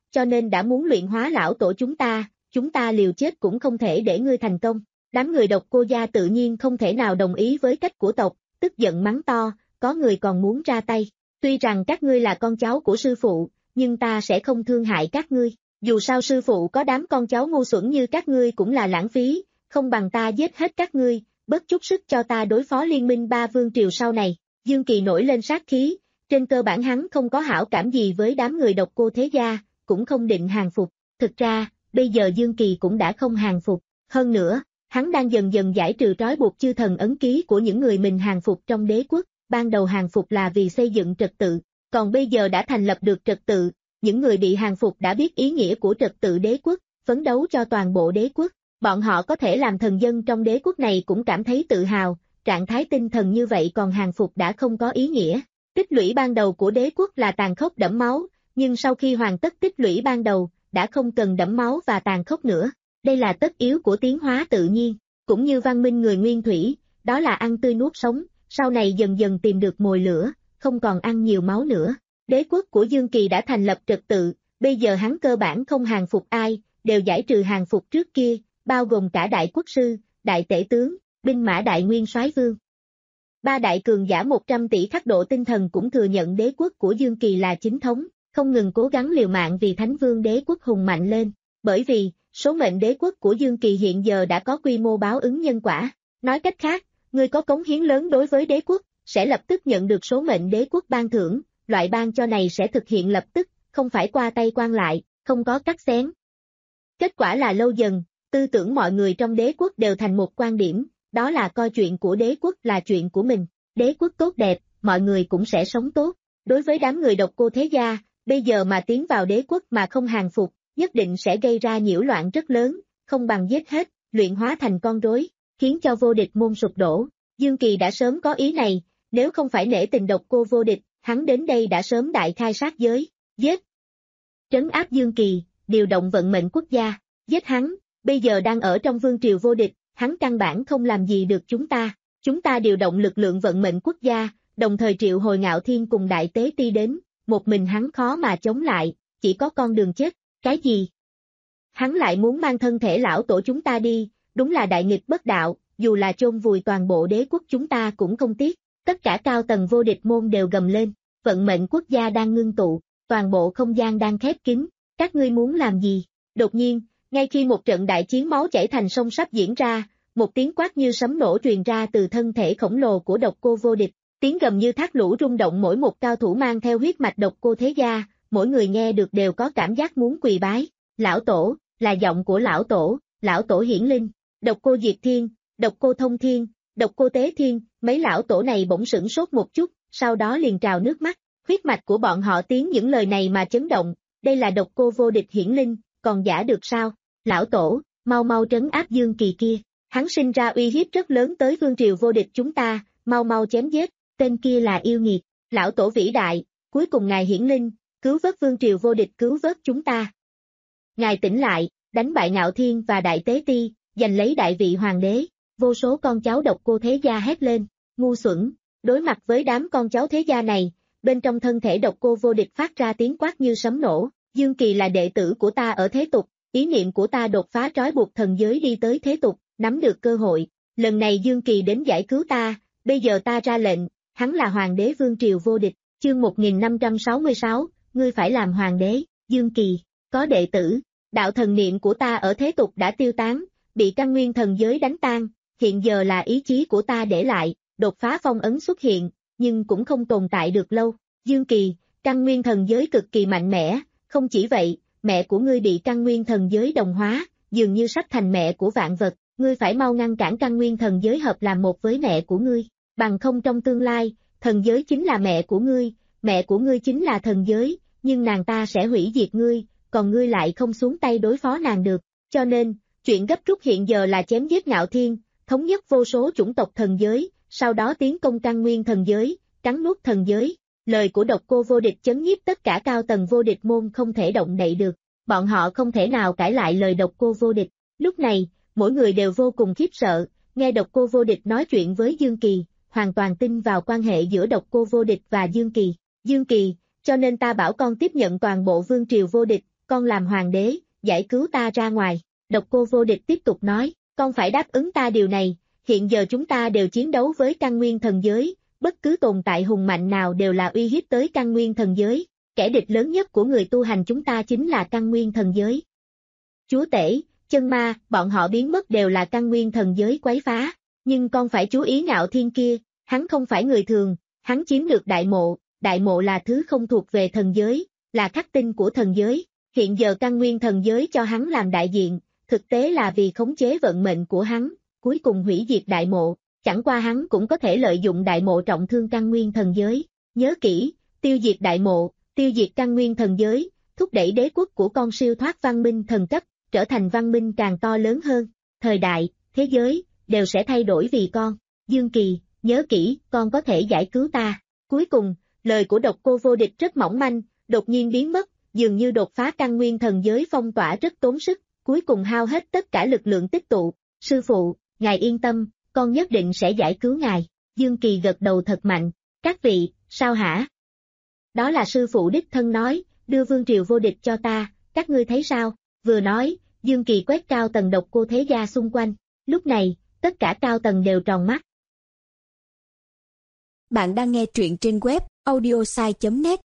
cho nên đã muốn luyện hóa lão tổ chúng ta, chúng ta liều chết cũng không thể để ngươi thành công. Đám người Độc Cô gia tự nhiên không thể nào đồng ý với cách của tộc, tức giận mắng to, có người còn muốn ra tay. Tuy rằng các ngươi là con cháu của sư phụ, nhưng ta sẽ không thương hại các ngươi. Dù sao sư phụ có đám con cháu ngu xuẩn như các ngươi cũng là lãng phí, không bằng ta giết hết các ngươi, bớt chút sức cho ta đối phó liên minh ba vương triều sau này. Dương Kỳ nổi lên sát khí, trên cơ bản hắn không có hảo cảm gì với đám người Độc Cô thế gia, cũng không định hàng phục. Thực ra, bây giờ Dương Kỳ cũng đã không hàng phục. Hơn nữa, hắn đang dần dần giải trừ trói buộc chư thần ấn ký của những người mình hàng phục trong đế quốc. Ban đầu hàng phục là vì xây dựng trật tự, còn bây giờ đã thành lập được trật tự, những người bị hàng phục đã biết ý nghĩa của trật tự đế quốc, phấn đấu cho toàn bộ đế quốc. Bọn họ có thể làm thần dân trong đế quốc này cũng cảm thấy tự hào, trạng thái tinh thần như vậy còn hàng phục đã không có ý nghĩa. Tích lũy ban đầu của đế quốc là tàn khốc đẫm máu, nhưng sau khi hoàn tất tích lũy ban đầu, đã không cần đẫm máu và tàn khốc nữa. Đây là tất yếu của tiến hóa tự nhiên, cũng như văn minh người nguyên thủy, đó là ăn tươi nuốt sống, sau này dần dần tìm được mồi lửa, không còn ăn nhiều máu nữa. Đế quốc của Dương Kỳ đã thành lập trật tự, bây giờ hắn cơ bản không hàng phục ai, đều giải trừ hàng phục trước kia, bao gồm cả đại quốc sư, đại tể tướng, binh mã đại nguyên soái vương. Ba đại cường giả một trăm tỷ khắc độ tinh thần cũng thừa nhận đế quốc của Dương Kỳ là chính thống, không ngừng cố gắng liều mạng vì Thánh Vương đế quốc hùng mạnh lên, bởi vì, số mệnh đế quốc của Dương Kỳ hiện giờ đã có quy mô báo ứng nhân quả. Nói cách khác, người có cống hiến lớn đối với đế quốc, sẽ lập tức nhận được số mệnh đế quốc ban thưởng, loại ban cho này sẽ thực hiện lập tức, không phải qua tay quan lại, không có cắt xén. Kết quả là lâu dần, tư tưởng mọi người trong đế quốc đều thành một quan điểm, đó là coi chuyện của đế quốc là chuyện của mình, đế quốc tốt đẹp, mọi người cũng sẽ sống tốt. Đối với đám người Độc Cô thế gia, bây giờ mà tiến vào đế quốc mà không hàng phục, nhất định sẽ gây ra nhiễu loạn rất lớn, không bằng giết hết, luyện hóa thành con rối, khiến cho vô địch môn sụp đổ. Dương Kỳ đã sớm có ý này, nếu không phải nể tình Độc Cô vô địch, hắn đến đây đã sớm đại khai sát giới, giết. Trấn áp Dương Kỳ, điều động vận mệnh quốc gia, giết hắn, bây giờ đang ở trong vương triều vô địch, hắn căn bản không làm gì được chúng ta. Chúng ta điều động lực lượng vận mệnh quốc gia, đồng thời triệu hồi Ngạo Thiên cùng Đại Tế Ti đến, một mình hắn khó mà chống lại, chỉ có con đường chết. Cái gì? Hắn lại muốn mang thân thể lão tổ chúng ta đi, đúng là đại nghịch bất đạo, dù là chôn vùi toàn bộ đế quốc chúng ta cũng không tiếc. Tất cả cao tầng vô địch môn đều gầm lên, vận mệnh quốc gia đang ngưng tụ, toàn bộ không gian đang khép kín, các ngươi muốn làm gì? Đột nhiên, ngay khi một trận đại chiến máu chảy thành sông sắp diễn ra, một tiếng quát như sấm nổ truyền ra từ thân thể khổng lồ của Độc Cô vô địch, tiếng gầm như thác lũ rung động mỗi một cao thủ mang theo huyết mạch Độc Cô thế gia, mỗi người nghe được đều có cảm giác muốn quỳ bái. Lão tổ, là giọng của lão tổ, lão tổ hiển linh, Độc Cô Diệt Thiên, Độc Cô Thông Thiên, Độc Cô Tế Thiên, mấy lão tổ này bỗng sửng sốt một chút, sau đó liền trào nước mắt, huyết mạch của bọn họ tiếng những lời này mà chấn động, đây là Độc Cô vô địch hiển linh, còn giả được sao? Lão tổ, mau mau trấn áp Dương Kỳ kia, hắn sinh ra uy hiếp rất lớn tới vương triều vô địch chúng ta, mau mau chém giết, tên kia là yêu nghiệt, lão tổ vĩ đại, cuối cùng ngài hiển linh, cứu vớt vương triều vô địch cứu vớt chúng ta. Ngài tỉnh lại, đánh bại Ngạo Thiên và Đại Tế Ti, giành lấy đại vị hoàng đế, vô số con cháu Độc Cô thế gia hét lên, ngu xuẩn, đối mặt với đám con cháu thế gia này, bên trong thân thể Độc Cô vô địch phát ra tiếng quát như sấm nổ, Dương Kỳ là đệ tử của ta ở thế tục, ý niệm của ta đột phá trói buộc thần giới đi tới thế tục, nắm được cơ hội, lần này Dương Kỳ đến giải cứu ta, bây giờ ta ra lệnh, hắn là hoàng đế vương triều vô địch, chương một nghìn năm trăm sáu mươi sáu, ngươi phải làm hoàng đế, Dương Kỳ, có đệ tử, đạo thần niệm của ta ở thế tục đã tiêu tán, bị căn nguyên thần giới đánh tan, hiện giờ là ý chí của ta để lại, đột phá phong ấn xuất hiện, nhưng cũng không tồn tại được lâu, Dương Kỳ, căn nguyên thần giới cực kỳ mạnh mẽ, không chỉ vậy, mẹ của ngươi bị căn nguyên thần giới đồng hóa, dường như sắp thành mẹ của vạn vật, ngươi phải mau ngăn cản căn nguyên thần giới hợp làm một với mẹ của ngươi, bằng không trong tương lai, thần giới chính là mẹ của ngươi, mẹ của ngươi chính là thần giới, nhưng nàng ta sẽ hủy diệt ngươi, còn ngươi lại không xuống tay đối phó nàng được, cho nên, chuyện gấp rút hiện giờ là chém giết Ngạo Thiên, thống nhất vô số chủng tộc thần giới, sau đó tiến công căn nguyên thần giới, cắn nuốt thần giới. Lời của Độc Cô vô địch chấn nhiếp tất cả cao tầng vô địch môn không thể động đậy được, bọn họ không thể nào cãi lại lời Độc Cô vô địch. Lúc này, mỗi người đều vô cùng khiếp sợ, nghe Độc Cô vô địch nói chuyện với Dương Kỳ, hoàn toàn tin vào quan hệ giữa Độc Cô vô địch và Dương Kỳ. Dương Kỳ, cho nên ta bảo con tiếp nhận toàn bộ vương triều vô địch, con làm hoàng đế, giải cứu ta ra ngoài. Độc Cô Vô Địch tiếp tục nói, con phải đáp ứng ta điều này, hiện giờ chúng ta đều chiến đấu với căn nguyên thần giới, bất cứ tồn tại hùng mạnh nào đều là uy hiếp tới căn nguyên thần giới, kẻ địch lớn nhất của người tu hành chúng ta chính là căn nguyên thần giới. Chúa tể, chân ma, bọn họ biến mất đều là căn nguyên thần giới quấy phá, nhưng con phải chú ý Ngạo Thiên kia, hắn không phải người thường, hắn chiếm được đại mộ, đại mộ là thứ không thuộc về thần giới, là khắc tinh của thần giới, hiện giờ căn nguyên thần giới cho hắn làm đại diện, thực tế là vì khống chế vận mệnh của hắn, cuối cùng hủy diệt đại mộ, chẳng qua hắn cũng có thể lợi dụng đại mộ trọng thương căn nguyên thần giới, nhớ kỹ, tiêu diệt đại mộ, tiêu diệt căn nguyên thần giới, thúc đẩy đế quốc của con siêu thoát văn minh thần cấp, trở thành văn minh càng to lớn hơn, thời đại, thế giới, đều sẽ thay đổi vì con, Dương Kỳ, nhớ kỹ, con có thể giải cứu ta, cuối cùng, lời của Độc Cô Vô Địch rất mỏng manh, đột nhiên biến mất, dường như đột phá căn nguyên thần giới phong tỏa rất tốn sức, cuối cùng hao hết tất cả lực lượng tích tụ, sư phụ, ngài yên tâm, con nhất định sẽ giải cứu ngài, Dương Kỳ gật đầu thật mạnh, các vị, sao hả? Đó là sư phụ đích thân nói, đưa Vương Triều Vô Địch cho ta, các ngươi thấy sao? Vừa nói, Dương Kỳ quét cao tầng Độc Cô thế gia xung quanh, lúc này, tất cả cao tầng đều tròn mắt. Bạn đang nghe truyện trên web audiosai chấm net.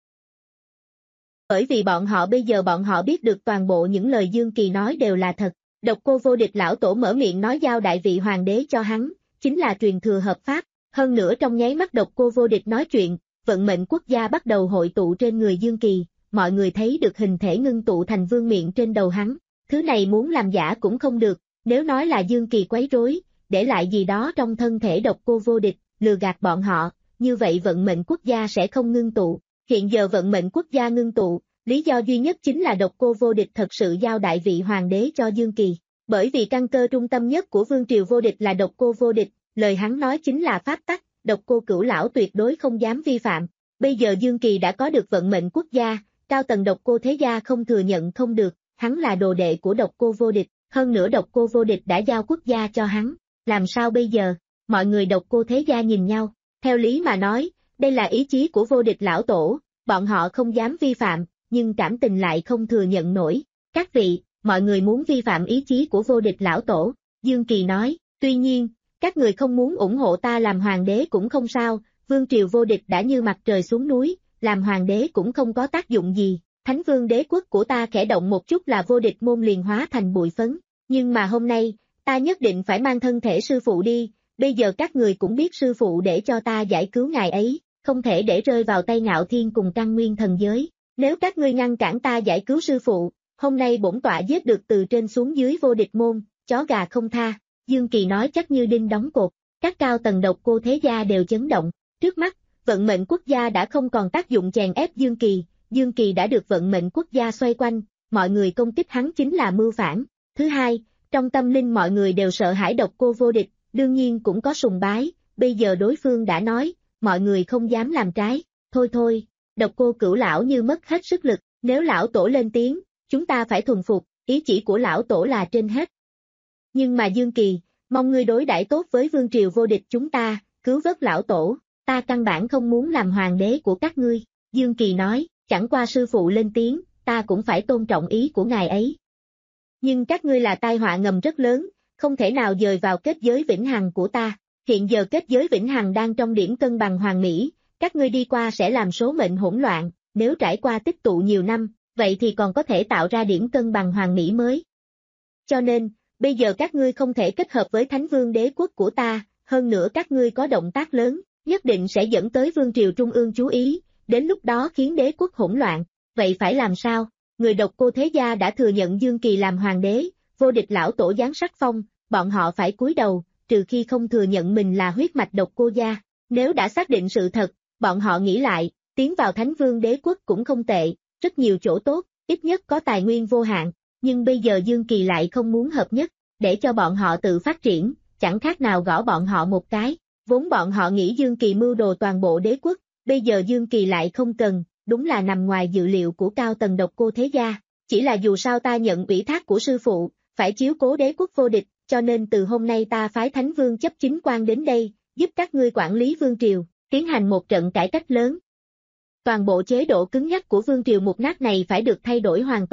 Bởi vì bọn họ bây giờ bọn họ biết được toàn bộ những lời Dương Kỳ nói đều là thật. Độc Cô Vô Địch lão tổ mở miệng nói giao đại vị hoàng đế cho hắn, chính là truyền thừa hợp pháp. Hơn nữa trong nháy mắt Độc Cô Vô Địch nói chuyện, vận mệnh quốc gia bắt đầu hội tụ trên người Dương Kỳ, mọi người thấy được hình thể ngưng tụ thành vương miện trên đầu hắn. Thứ này muốn làm giả cũng không được, nếu nói là Dương Kỳ quấy rối, để lại gì đó trong thân thể Độc Cô Vô Địch, lừa gạt bọn họ, như vậy vận mệnh quốc gia sẽ không ngưng tụ. Hiện giờ vận mệnh quốc gia ngưng tụ, lý do duy nhất chính là Độc Cô Vô Địch thật sự giao đại vị hoàng đế cho Dương Kỳ. Bởi vì căn cơ trung tâm nhất của Vương Triều Vô Địch là Độc Cô Vô Địch, lời hắn nói chính là pháp tắc, Độc Cô Cửu lão tuyệt đối không dám vi phạm. Bây giờ Dương Kỳ đã có được vận mệnh quốc gia, cao tầng Độc Cô thế gia không thừa nhận không được, hắn là đồ đệ của Độc Cô Vô Địch, hơn nữa Độc Cô Vô Địch đã giao quốc gia cho hắn. Làm sao bây giờ? Mọi người Độc Cô thế gia nhìn nhau, theo lý mà nói, đây là ý chí của Vô Địch lão tổ, bọn họ không dám vi phạm, nhưng cảm tình lại không thừa nhận nổi. Các vị, mọi người muốn vi phạm ý chí của Vô Địch lão tổ, Dương Kỳ nói, tuy nhiên, các người không muốn ủng hộ ta làm hoàng đế cũng không sao, Vương Triều Vô Địch đã như mặt trời xuống núi, làm hoàng đế cũng không có tác dụng gì, Thánh Vương đế quốc của ta khẽ động một chút là Vô Địch môn liền hóa thành bụi phấn, nhưng mà hôm nay, ta nhất định phải mang thân thể sư phụ đi, bây giờ các người cũng biết sư phụ để cho ta giải cứu ngài ấy, không thể để rơi vào tay Ngạo Thiên cùng căn nguyên thần giới, nếu các ngươi ngăn cản ta giải cứu sư phụ, hôm nay bổn tọa giết được từ trên xuống dưới Vô Địch môn, chó gà không tha, Dương Kỳ nói chắc như đinh đóng cột, các cao tầng Độc Cô thế gia đều chấn động, trước mắt, vận mệnh quốc gia đã không còn tác dụng chèn ép Dương Kỳ, Dương Kỳ đã được vận mệnh quốc gia xoay quanh, mọi người công kích hắn chính là mưu phản. Thứ hai, trong tâm linh mọi người đều sợ hãi Độc Cô Vô Địch, đương nhiên cũng có sùng bái, bây giờ đối phương đã nói, mọi người không dám làm trái, thôi thôi, Độc Cô Cửu lão như mất hết sức lực, nếu lão tổ lên tiếng, chúng ta phải thuần phục, ý chỉ của lão tổ là trên hết. Nhưng mà Dương Kỳ, mong ngươi đối đãi tốt với Vương Triều Vô Địch chúng ta, cứu vớt lão tổ, ta căn bản không muốn làm hoàng đế của các ngươi, Dương Kỳ nói, chẳng qua sư phụ lên tiếng, ta cũng phải tôn trọng ý của ngài ấy. Nhưng các ngươi là tai họa ngầm rất lớn, không thể nào dời vào kết giới vĩnh hằng của ta, hiện giờ kết giới vĩnh hằng đang trong điểm cân bằng hoàn mỹ, các ngươi đi qua sẽ làm số mệnh hỗn loạn, nếu trải qua tích tụ nhiều năm, vậy thì còn có thể tạo ra điểm cân bằng hoàn mỹ mới. Cho nên, bây giờ các ngươi không thể kết hợp với Thánh Vương đế quốc của ta, hơn nữa các ngươi có động tác lớn, nhất định sẽ dẫn tới Vương Triều Trung ương chú ý, đến lúc đó khiến đế quốc hỗn loạn, vậy phải làm sao? Người Độc Cô thế gia đã thừa nhận Dương Kỳ làm hoàng đế, Vô Địch lão tổ giáng sắc phong, bọn họ phải cúi đầu, trừ khi không thừa nhận mình là huyết mạch Độc Cô gia, nếu đã xác định sự thật, bọn họ nghĩ lại, tiến vào Thánh Vương đế quốc cũng không tệ, rất nhiều chỗ tốt, ít nhất có tài nguyên vô hạn, nhưng bây giờ Dương Kỳ lại không muốn hợp nhất, để cho bọn họ tự phát triển, chẳng khác nào gõ bọn họ một cái, vốn bọn họ nghĩ Dương Kỳ mưu đồ toàn bộ đế quốc, bây giờ Dương Kỳ lại không cần, đúng là nằm ngoài dự liệu của cao tầng Độc Cô thế gia, chỉ là dù sao ta nhận ủy thác của sư phụ, phải chiếu cố đế quốc Vô Địch, cho nên từ hôm nay ta phái Thánh Vương chấp chính quan đến đây, giúp các ngươi quản lý Vương Triều, tiến hành một trận cải cách lớn. Toàn bộ chế độ cứng nhắc của Vương Triều mục nát này phải được thay đổi hoàn toàn,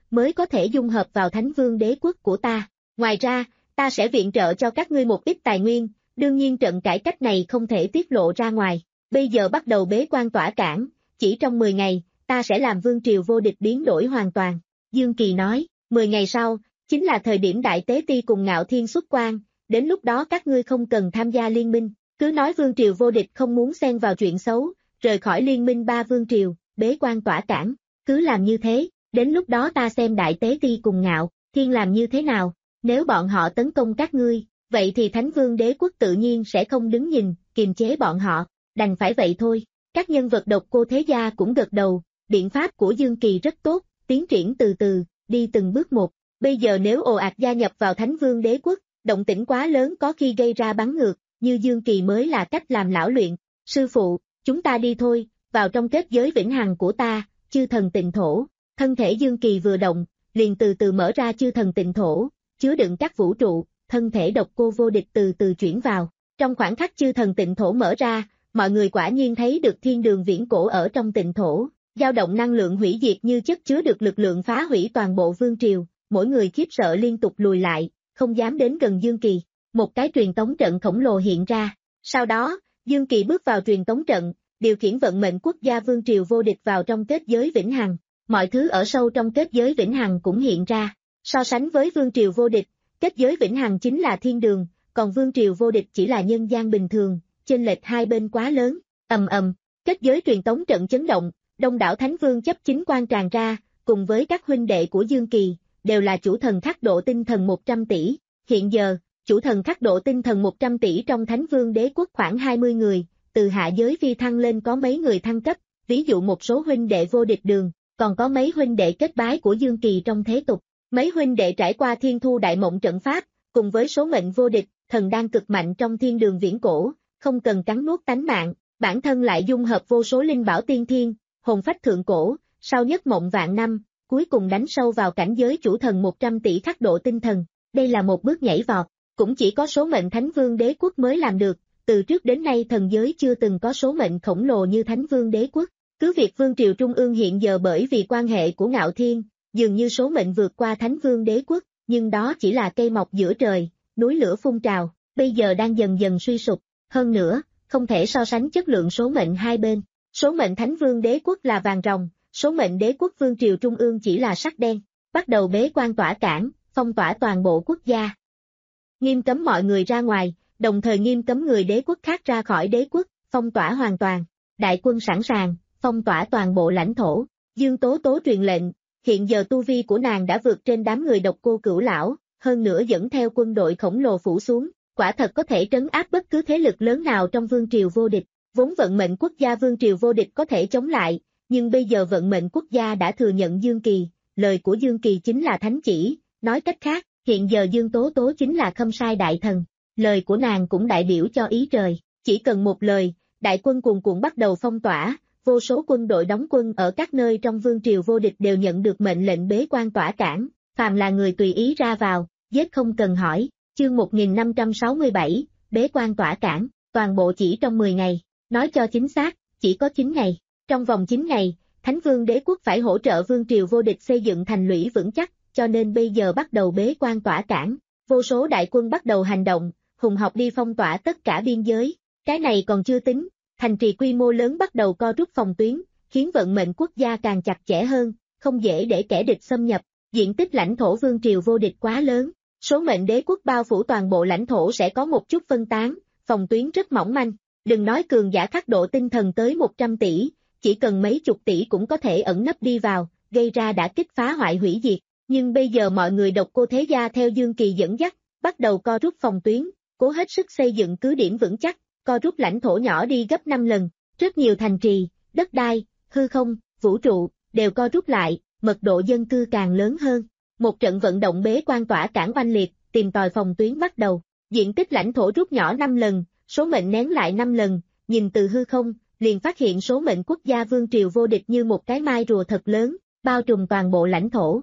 mới có thể dung hợp vào Thánh Vương đế quốc của ta. Ngoài ra, ta sẽ viện trợ cho các ngươi một ít tài nguyên, đương nhiên trận cải cách này không thể tiết lộ ra ngoài. Bây giờ bắt đầu bế quan tỏa cảng, chỉ trong mười ngày, ta sẽ làm vương triều vô địch biến đổi hoàn toàn. Dương Kỳ nói, mười ngày sau, chính là thời điểm Đại Tế Ti cùng Ngạo Thiên xuất quan, đến lúc đó các ngươi không cần tham gia liên minh, cứ nói vương triều vô địch không muốn xen vào chuyện xấu, rời khỏi liên minh ba vương triều, bế quan tỏa cảng, cứ làm như thế, đến lúc đó ta xem Đại Tế Ti cùng Ngạo Thiên làm như thế nào, nếu bọn họ tấn công các ngươi, vậy thì Thánh Vương đế quốc tự nhiên sẽ không đứng nhìn, kiềm chế bọn họ, đành phải vậy thôi. Các nhân vật độc cô thế gia cũng gật đầu, biện pháp của Dương Kỳ rất tốt, tiến triển từ từ, đi từng bước một. Bây giờ nếu ồ ạt gia nhập vào Thánh Vương đế quốc, động tĩnh quá lớn có khi gây ra bắn ngược, như Dương Kỳ mới là cách làm lão luyện. Sư phụ, chúng ta đi thôi, vào trong kết giới vĩnh hằng của ta, chư thần tịnh thổ. Thân thể Dương Kỳ vừa động, liền từ từ mở ra chư thần tịnh thổ, chứa đựng các vũ trụ, thân thể độc cô vô địch từ từ chuyển vào. Trong khoảnh khắc chư thần tịnh thổ mở ra, mọi người quả nhiên thấy được thiên đường viễn cổ ở trong tịnh thổ, dao động năng lượng hủy diệt như chất chứa được lực lượng phá hủy toàn bộ vương triều, mỗi người khiếp sợ liên tục lùi lại, không dám đến gần Dương Kỳ. Một cái truyền tống trận khổng lồ hiện ra. Sau đó, Dương Kỳ bước vào truyền tống trận, điều khiển vận mệnh quốc gia vương triều vô địch vào trong kết giới vĩnh hằng. Mọi thứ ở sâu trong kết giới vĩnh hằng cũng hiện ra. So sánh với vương triều vô địch, kết giới vĩnh hằng chính là thiên đường, còn vương triều vô địch chỉ là nhân gian bình thường, chênh lệch hai bên quá lớn. Ầm ầm, kết giới truyền tống trận chấn động, đông đảo thánh vương chấp chính quan tràn ra, cùng với các huynh đệ của Dương Kỳ, đều là chủ thần khắc độ tinh thần một trăm tỷ. Hiện giờ, chủ thần khắc độ tinh thần một trăm tỷ trong Thánh Vương đế quốc khoảng hai mươi người, từ hạ giới phi thăng lên có mấy người thăng cấp, ví dụ một số huynh đệ vô địch đường, còn có mấy huynh đệ kết bái của Dương Kỳ trong thế tục, mấy huynh đệ trải qua thiên thu đại mộng trận pháp, cùng với số mệnh vô địch, thần đang cực mạnh trong thiên đường viễn cổ, không cần cắn nuốt tánh mạng, bản thân lại dung hợp vô số linh bảo tiên thiên, hồn phách thượng cổ, sau nhất mộng vạn năm, cuối cùng đánh sâu vào cảnh giới chủ thần một trăm tỷ khắc độ tinh thần. Đây là một bước nhảy vọt, cũng chỉ có số mệnh Thánh Vương đế quốc mới làm được, từ trước đến nay thần giới chưa từng có số mệnh khổng lồ như Thánh Vương đế quốc. Cứ việc vương triều trung ương hiện giờ bởi vì quan hệ của Ngạo Thiên, dường như số mệnh vượt qua Thánh Vương đế quốc, nhưng đó chỉ là cây mọc giữa trời, núi lửa phun trào, bây giờ đang dần dần suy sụp. Hơn nữa, không thể so sánh chất lượng số mệnh hai bên. Số mệnh Thánh Vương đế quốc là vàng ròng, số mệnh đế quốc vương triều trung ương chỉ là sắt đen. Bắt đầu bế quan tỏa cảng, phong tỏa toàn bộ quốc gia. Nghiêm cấm mọi người ra ngoài, đồng thời nghiêm cấm người đế quốc khác ra khỏi đế quốc, phong tỏa hoàn toàn. Đại quân sẵn sàng, phong tỏa toàn bộ lãnh thổ. Dương Tố Tố truyền lệnh, hiện giờ tu vi của nàng đã vượt trên đám người độc cô cửu lão, hơn nữa dẫn theo quân đội khổng lồ phủ xuống, quả thật có thể trấn áp bất cứ thế lực lớn nào trong vương triều vô địch. Vốn vận mệnh quốc gia vương triều vô địch có thể chống lại, nhưng bây giờ vận mệnh quốc gia đã thừa nhận Dương Kỳ, lời của Dương Kỳ chính là thánh chỉ, nói cách khác, hiện giờ Dương Tố Tố chính là Khâm Sai đại thần, lời của nàng cũng đại biểu cho ý trời, chỉ cần một lời, đại quân cuồn cuộn bắt đầu phong tỏa, vô số quân đội đóng quân ở các nơi trong vương triều vô địch đều nhận được mệnh lệnh bế quan tỏa cảng, phàm là người tùy ý ra vào, giết không cần hỏi. Chương một nghìn năm trăm sáu mươi bảy, bế quan tỏa cảng, toàn bộ chỉ trong mười ngày, nói cho chính xác, chỉ có chín ngày. Trong vòng chín ngày, Thánh Vương đế quốc phải hỗ trợ vương triều vô địch xây dựng thành lũy vững chắc, cho nên bây giờ bắt đầu bế quan tỏa cảng. Vô số đại quân bắt đầu hành động, hùng học đi phong tỏa tất cả biên giới. Cái này còn chưa tính, thành trì quy mô lớn bắt đầu co rút phòng tuyến, khiến vận mệnh quốc gia càng chặt chẽ hơn, không dễ để kẻ địch xâm nhập. Diện tích lãnh thổ vương triều vô địch quá lớn, số mệnh đế quốc bao phủ toàn bộ lãnh thổ sẽ có một chút phân tán, phòng tuyến rất mỏng manh. Đừng nói cường giả khắc độ tinh thần tới một trăm tỷ, chỉ cần mấy chục tỷ cũng có thể ẩn nấp đi vào, gây ra đả kích phá hoại hủy diệt. Nhưng bây giờ mọi người độc cô thế gia theo Dương Kỳ dẫn dắt, bắt đầu co rút phòng tuyến, cố hết sức xây dựng cứ điểm vững chắc, co rút lãnh thổ nhỏ đi gấp năm lần. Rất nhiều thành trì, đất đai, hư không, vũ trụ, đều co rút lại, mật độ dân cư càng lớn hơn. Một trận vận động bế quan tỏa cảng oanh liệt, tìm tòi phòng tuyến bắt đầu. Diện tích lãnh thổ rút nhỏ năm lần, số mệnh nén lại năm lần, nhìn từ hư không, liền phát hiện số mệnh quốc gia vương triều vô địch như một cái mai rùa thật lớn, bao trùm toàn bộ lãnh thổ.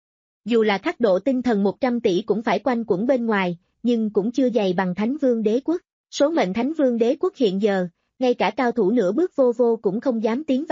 Dù là khắc độ tinh thần một trăm tỷ cũng phải quanh quẩn bên ngoài, nhưng cũng chưa dày bằng Thánh Vương đế quốc. Số mệnh Thánh Vương đế quốc hiện giờ, ngay cả cao thủ nửa bước vô vô cũng không dám tiến vào.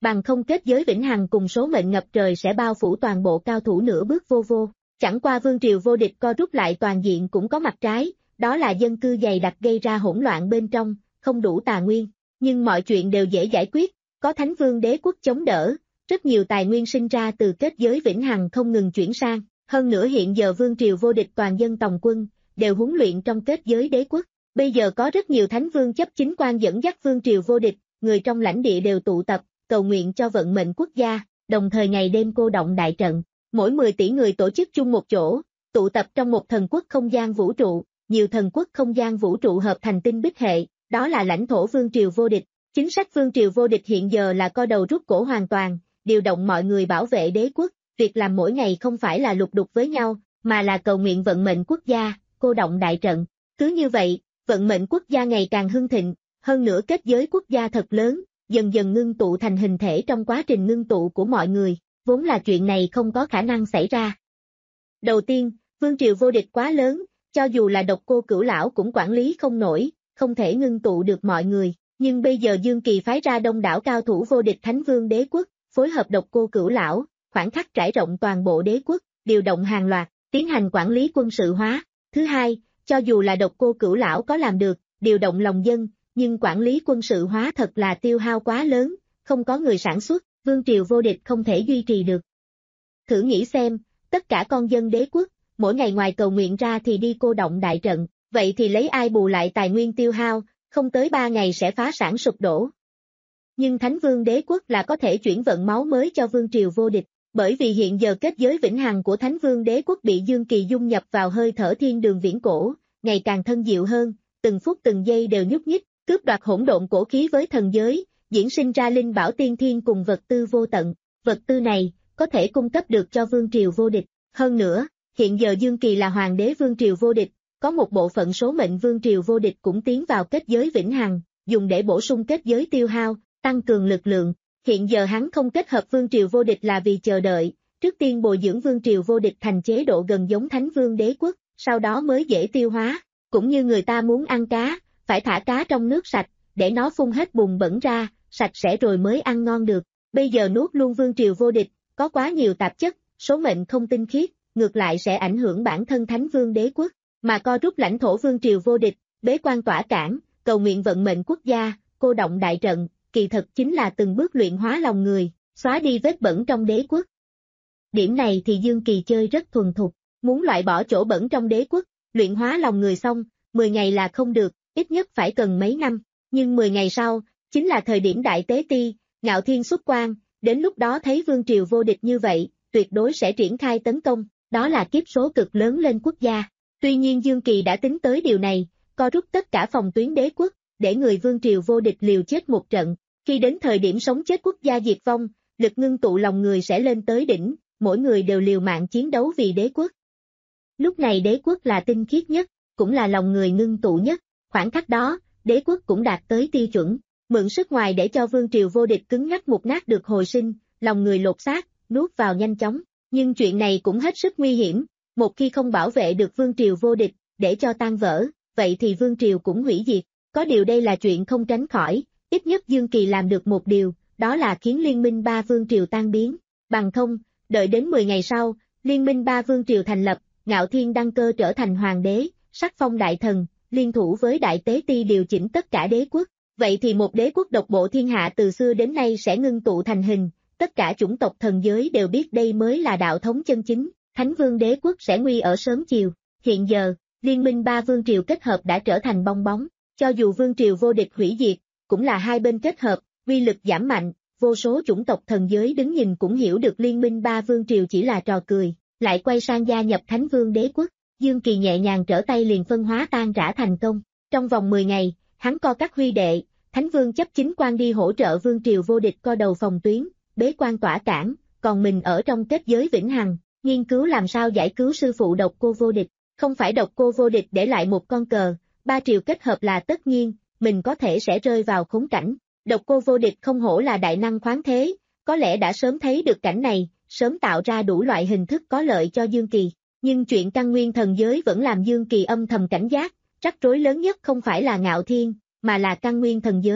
bằng không kết giới vĩnh hằng cùng số mệnh ngập trời sẽ bao phủ toàn bộ cao thủ nửa bước vô vô. Chẳng qua vương triều vô địch co rút lại toàn diện cũng có mặt trái, đó là dân cư dày đặc gây ra hỗn loạn bên trong, không đủ tà nguyên, nhưng mọi chuyện đều dễ giải quyết, có Thánh Vương Đế quốc chống đỡ, rất nhiều tài nguyên sinh ra từ kết giới vĩnh hằng không ngừng chuyển sang, hơn nữa hiện giờ vương triều vô địch toàn dân tòng quân, đều huấn luyện trong kết giới đế quốc, bây giờ có rất nhiều thánh vương chấp chính quan dẫn dắt vương triều vô địch, người trong lãnh địa đều tụ tập, cầu nguyện cho vận mệnh quốc gia, đồng thời ngày đêm cô động đại trận, mỗi mười tỷ người tổ chức chung một chỗ, tụ tập trong một thần quốc không gian vũ trụ, nhiều thần quốc không gian vũ trụ hợp thành tinh bích hệ, đó là lãnh thổ vương triều vô địch. Chính sách vương triều vô địch hiện giờ là co đầu rút cổ hoàn toàn, điều động mọi người bảo vệ đế quốc, việc làm mỗi ngày không phải là lục đục với nhau, mà là cầu nguyện vận mệnh quốc gia, cô động đại trận. Cứ như vậy, vận mệnh quốc gia ngày càng hưng thịnh, hơn nữa kết giới quốc gia thật lớn, dần dần ngưng tụ thành hình thể trong quá trình ngưng tụ của mọi người, vốn là chuyện này không có khả năng xảy ra. Đầu tiên, vương triều vô địch quá lớn, cho dù là độc cô cửu lão cũng quản lý không nổi, không thể ngưng tụ được mọi người. Nhưng bây giờ Dương Kỳ phái ra đông đảo cao thủ vô địch Thánh Vương Đế quốc, phối hợp độc cô cửu lão, khoảng khắc trải rộng toàn bộ đế quốc, điều động hàng loạt, tiến hành quản lý quân sự hóa. Thứ hai, cho dù là độc cô cửu lão có làm được, điều động lòng dân, nhưng quản lý quân sự hóa thật là tiêu hao quá lớn, không có người sản xuất, vương triều vô địch không thể duy trì được. Thử nghĩ xem, tất cả con dân đế quốc, mỗi ngày ngoài cầu nguyện ra thì đi cô động đại trận, vậy thì lấy ai bù lại tài nguyên tiêu hao, không tới ba ngày sẽ phá sản sụp đổ. Nhưng Thánh Vương Đế quốc là có thể chuyển vận máu mới cho vương triều vô địch, bởi vì hiện giờ kết giới vĩnh hằng của Thánh Vương Đế quốc bị Dương Kỳ dung nhập vào hơi thở thiên đường viễn cổ, ngày càng thân diệu hơn, từng phút từng giây đều nhúc nhích, cướp đoạt hỗn độn cổ khí với thần giới, diễn sinh ra linh bảo tiên thiên cùng vật tư vô tận, vật tư này có thể cung cấp được cho vương triều vô địch. Hơn nữa, hiện giờ Dương Kỳ là hoàng đế vương triều vô địch, có một bộ phận số mệnh vương triều vô địch cũng tiến vào kết giới vĩnh hằng, dùng để bổ sung kết giới tiêu hao, tăng cường lực lượng. Hiện giờ hắn không kết hợp vương triều vô địch là vì chờ đợi, trước tiên bồi dưỡng vương triều vô địch thành chế độ gần giống Thánh Vương Đế quốc, sau đó mới dễ tiêu hóa. Cũng như người ta muốn ăn cá, phải thả cá trong nước sạch, để nó phun hết bùn bẩn ra, sạch sẽ rồi mới ăn ngon được. Bây giờ nuốt luôn vương triều vô địch, có quá nhiều tạp chất, số mệnh không tinh khiết, ngược lại sẽ ảnh hưởng bản thân Thánh Vương Đế quốc. Mà co rút lãnh thổ vương triều vô địch, bế quan tỏa cản, cầu nguyện vận mệnh quốc gia, cô động đại trận, kỳ thật chính là từng bước luyện hóa lòng người, xóa đi vết bẩn trong đế quốc. Điểm này thì Dương Kỳ chơi rất thuần thục, muốn loại bỏ chỗ bẩn trong đế quốc, luyện hóa lòng người xong, mười ngày là không được, ít nhất phải cần mấy năm, nhưng mười ngày sau, chính là thời điểm đại tế ti, ngạo thiên xuất quan, đến lúc đó thấy vương triều vô địch như vậy, tuyệt đối sẽ triển khai tấn công, đó là kiếp số cực lớn lên quốc gia. Tuy nhiên Dương Kỳ đã tính tới điều này, co rút tất cả phòng tuyến đế quốc, để người vương triều vô địch liều chết một trận, khi đến thời điểm sống chết quốc gia diệt vong, lực ngưng tụ lòng người sẽ lên tới đỉnh, mỗi người đều liều mạng chiến đấu vì đế quốc. Lúc này đế quốc là tinh khiết nhất, cũng là lòng người ngưng tụ nhất, khoảng khắc đó, đế quốc cũng đạt tới tiêu chuẩn, mượn sức ngoài để cho vương triều vô địch cứng ngắc mục nát được hồi sinh, lòng người lột xác, nuốt vào nhanh chóng, nhưng chuyện này cũng hết sức nguy hiểm. Một khi không bảo vệ được vương triều vô địch, để cho tan vỡ, vậy thì vương triều cũng hủy diệt. Có điều đây là chuyện không tránh khỏi, ít nhất Dương Kỳ làm được một điều, đó là khiến liên minh ba vương triều tan biến. Bằng không, đợi đến mười ngày sau, liên minh ba vương triều thành lập, Ngạo Thiên đăng cơ trở thành hoàng đế, sắc phong đại thần, liên thủ với đại tế ti điều chỉnh tất cả đế quốc. Vậy thì một đế quốc độc bộ thiên hạ từ xưa đến nay sẽ ngưng tụ thành hình, tất cả chủng tộc thần giới đều biết đây mới là đạo thống chân chính. Thánh Vương Đế quốc sẽ nguy ở sớm chiều, hiện giờ, liên minh ba vương triều kết hợp đã trở thành bong bóng, cho dù vương triều vô địch hủy diệt, cũng là hai bên kết hợp, uy lực giảm mạnh, vô số chủng tộc thần giới đứng nhìn cũng hiểu được liên minh ba vương triều chỉ là trò cười, lại quay sang gia nhập Thánh Vương Đế quốc, Dương Kỳ nhẹ nhàng trở tay liền phân hóa tan rã thành công, trong vòng mười ngày, hắn co các huy đệ, Thánh Vương chấp chính quan đi hỗ trợ vương triều vô địch co đầu phòng tuyến, bế quan tỏa cản, còn mình ở trong kết giới vĩnh hằng. Nghiên cứu làm sao giải cứu sư phụ độc cô vô địch, không phải độc cô vô địch để lại một con cờ, ba triều kết hợp là tất nhiên, mình có thể sẽ rơi vào khốn cảnh. Độc cô vô địch không hổ là đại năng khoáng thế, có lẽ đã sớm thấy được cảnh này, sớm tạo ra đủ loại hình thức có lợi cho Dương Kỳ. Nhưng chuyện căn nguyên thần giới vẫn làm Dương Kỳ âm thầm cảnh giác, rắc rối lớn nhất không phải là Ngạo Thiên, mà là căn nguyên thần giới.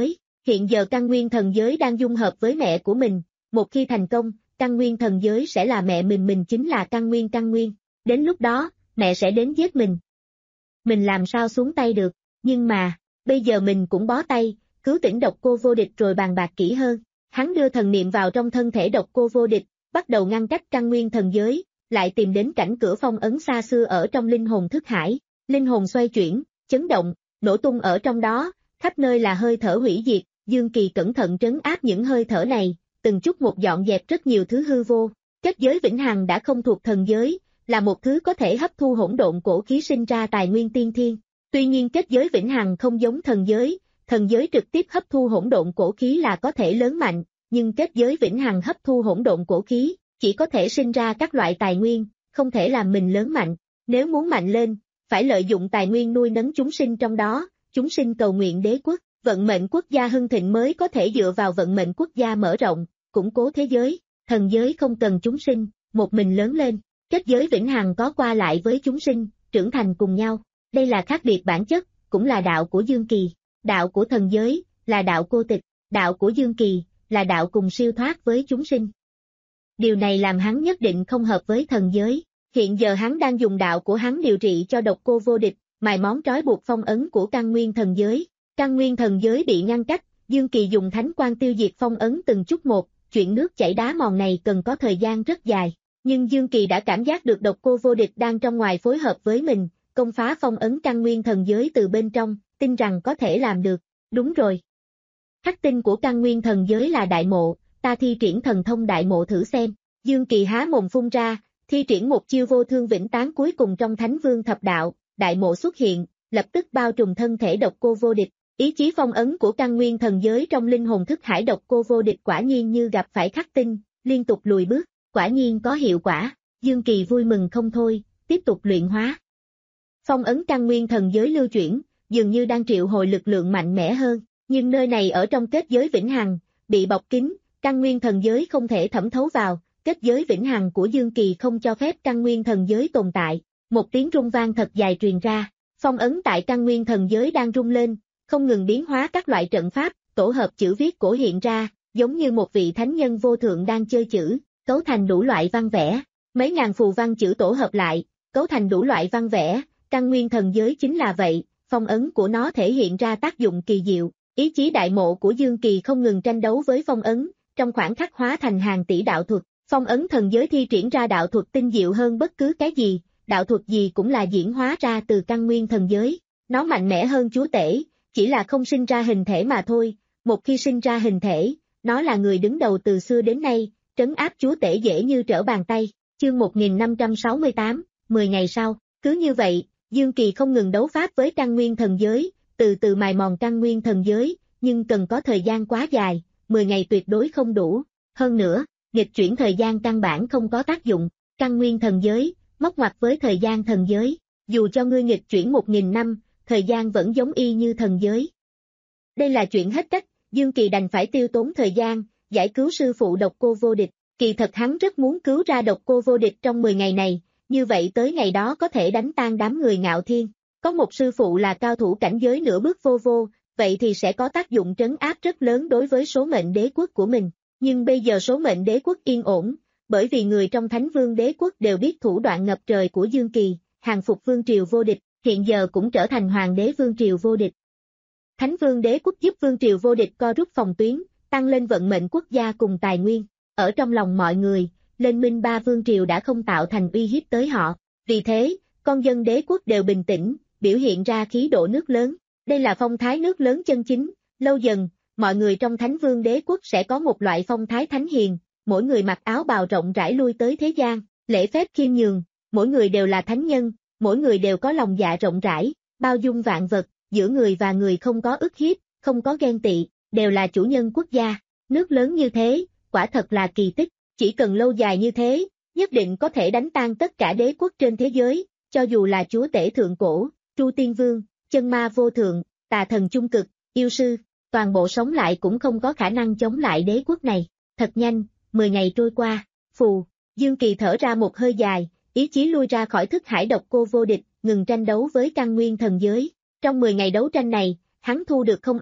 Hiện giờ căn nguyên thần giới đang dung hợp với mẹ của mình, một khi thành công, căn nguyên thần giới sẽ là mẹ mình, mình chính là căn nguyên căn nguyên. Đến lúc đó, mẹ sẽ đến giết mình. Mình làm sao xuống tay được, nhưng mà, bây giờ mình cũng bó tay, cứu tỉnh Độc Cô Vô Địch rồi bàn bạc kỹ hơn. Hắn đưa thần niệm vào trong thân thể Độc Cô Vô Địch, bắt đầu ngăn cách căn nguyên thần giới, lại tìm đến cảnh cửa phong ấn xa xưa ở trong linh hồn thức hải. Linh hồn xoay chuyển, chấn động, nổ tung ở trong đó, khắp nơi là hơi thở hủy diệt. Dương Kỳ cẩn thận trấn áp những hơi thở này, từng chút một dọn dẹp rất nhiều thứ hư vô. Kết giới vĩnh hằng đã không thuộc thần giới, là một thứ có thể hấp thu hỗn độn cổ khí sinh ra tài nguyên tiên thiên. Tuy nhiên kết giới vĩnh hằng không giống thần giới, thần giới trực tiếp hấp thu hỗn độn cổ khí là có thể lớn mạnh, nhưng kết giới vĩnh hằng hấp thu hỗn độn cổ khí, chỉ có thể sinh ra các loại tài nguyên, không thể làm mình lớn mạnh. Nếu muốn mạnh lên, phải lợi dụng tài nguyên nuôi nấng chúng sinh trong đó, chúng sinh cầu nguyện đế quốc, vận mệnh quốc gia hưng thịnh mới có thể dựa vào vận mệnh quốc gia mở rộng, củng cố thế giới. Thần giới không cần chúng sinh, một mình lớn lên. Kết giới vĩnh hằng có qua lại với chúng sinh, trưởng thành cùng nhau. Đây là khác biệt bản chất, cũng là đạo của Dương Kỳ. Đạo của thần giới, là đạo cô tịch. Đạo của Dương Kỳ, là đạo cùng siêu thoát với chúng sinh. Điều này làm hắn nhất định không hợp với thần giới. Hiện giờ hắn đang dùng đạo của hắn điều trị cho Độc Cô Vô Địch, mài món trói buộc phong ấn của căn nguyên thần giới. Căn nguyên thần giới bị ngăn cách, Dương Kỳ dùng thánh quang tiêu diệt phong ấn từng chút một, chuyện nước chảy đá mòn này cần có thời gian rất dài. Nhưng Dương Kỳ đã cảm giác được Độc Cô Vô Địch đang trong ngoài phối hợp với mình, công phá phong ấn căn nguyên thần giới từ bên trong, tin rằng có thể làm được. Đúng rồi. Khắc tinh của căn nguyên thần giới là đại mộ, ta thi triển thần thông đại mộ thử xem. Dương Kỳ há mồm phun ra, thi triển một chiêu vô thương vĩnh tán cuối cùng trong Thánh Vương Thập Đạo, đại mộ xuất hiện, lập tức bao trùm thân thể Độc Cô Vô Địch. Ý chí phong ấn của căn nguyên thần giới trong linh hồn thức hải Độc Cô Vô Địch quả nhiên như gặp phải khắc tinh, liên tục lùi bước, quả nhiên có hiệu quả. Dương Kỳ vui mừng không thôi, tiếp tục luyện hóa. Phong ấn căn nguyên thần giới lưu chuyển, dường như đang triệu hồi lực lượng mạnh mẽ hơn, nhưng nơi này ở trong kết giới vĩnh hằng, bị bọc kín, căn nguyên thần giới không thể thẩm thấu vào, kết giới vĩnh hằng của Dương Kỳ không cho phép căn nguyên thần giới tồn tại. Một tiếng rung vang thật dài truyền ra, phong ấn tại căn nguyên thần giới đang rung lên, không ngừng biến hóa các loại trận pháp, tổ hợp chữ viết cổ hiện ra, giống như một vị thánh nhân vô thượng đang chơi chữ, cấu thành đủ loại văn vẽ, mấy ngàn phù văn chữ tổ hợp lại, cấu thành đủ loại văn vẽ, căn nguyên thần giới chính là vậy, phong ấn của nó thể hiện ra tác dụng kỳ diệu, ý chí đại mộ của Dương Kỳ không ngừng tranh đấu với phong ấn, trong khoảnh khắc hóa thành hàng tỷ đạo thuật, phong ấn thần giới thi triển ra đạo thuật tinh diệu hơn bất cứ cái gì, đạo thuật gì cũng là diễn hóa ra từ căn nguyên thần giới, nó mạnh mẽ hơn chúa tể, chỉ là không sinh ra hình thể mà thôi, một khi sinh ra hình thể, nó là người đứng đầu từ xưa đến nay, trấn áp chúa tể dễ như trở bàn tay. Chương một nghìn năm trăm sáu mươi tám, mười ngày sau, cứ như vậy, Dương Kỳ không ngừng đấu pháp với căn nguyên thần giới, từ từ mài mòn căn nguyên thần giới, nhưng cần có thời gian quá dài, mười ngày tuyệt đối không đủ. Hơn nữa, nghịch chuyển thời gian căn bản không có tác dụng, căn nguyên thần giới, móc ngoặt với thời gian thần giới, dù cho ngươi nghịch chuyển một nghìn năm, thời gian vẫn giống y như thần giới. Đây là chuyện hết cách, Dương Kỳ đành phải tiêu tốn thời gian, giải cứu sư phụ Độc Cô Vô Địch. Kỳ thật hắn rất muốn cứu ra Độc Cô Vô Địch trong mười ngày này, như vậy tới ngày đó có thể đánh tan đám người Ngạo Thiên. Có một sư phụ là cao thủ cảnh giới nửa bước vô vô, vậy thì sẽ có tác dụng trấn áp rất lớn đối với số mệnh đế quốc của mình. Nhưng bây giờ số mệnh đế quốc yên ổn, bởi vì người trong Thánh Vương đế quốc đều biết thủ đoạn ngập trời của Dương Kỳ, hàng phục vương triều vô địch, hiện giờ cũng trở thành hoàng đế vương triều vô địch. Thánh Vương đế quốc giúp vương triều vô địch co rút phòng tuyến, tăng lên vận mệnh quốc gia cùng tài nguyên. Ở trong lòng mọi người, Liên minh ba vương triều đã không tạo thành uy hiếp tới họ. Vì thế, con dân đế quốc đều bình tĩnh, biểu hiện ra khí độ nước lớn. Đây là phong thái nước lớn chân chính. Lâu dần, mọi người trong Thánh Vương đế quốc sẽ có một loại phong thái thánh hiền, mỗi người mặc áo bào rộng rãi lui tới thế gian, lễ phép khiêm nhường, mỗi người đều là thánh nhân, mỗi người đều có lòng dạ rộng rãi, bao dung vạn vật, giữa người và người không có ức hiếp, không có ghen tị, đều là chủ nhân quốc gia. Nước lớn như thế, quả thật là kỳ tích, chỉ cần lâu dài như thế, nhất định có thể đánh tan tất cả đế quốc trên thế giới, cho dù là chúa tể thượng cổ, Tru Tiên Vương, chân ma vô thượng, tà thần chung cực, yêu sư, toàn bộ sống lại cũng không có khả năng chống lại đế quốc này. Thật nhanh, mười ngày trôi qua, phù, Dương Kỳ thở ra một hơi dài, ý chí lui ra khỏi thức hải Độc Cô Vô Địch, ngừng tranh đấu với căn nguyên thần giới. Trong mười ngày đấu tranh này, hắn thu được không ít,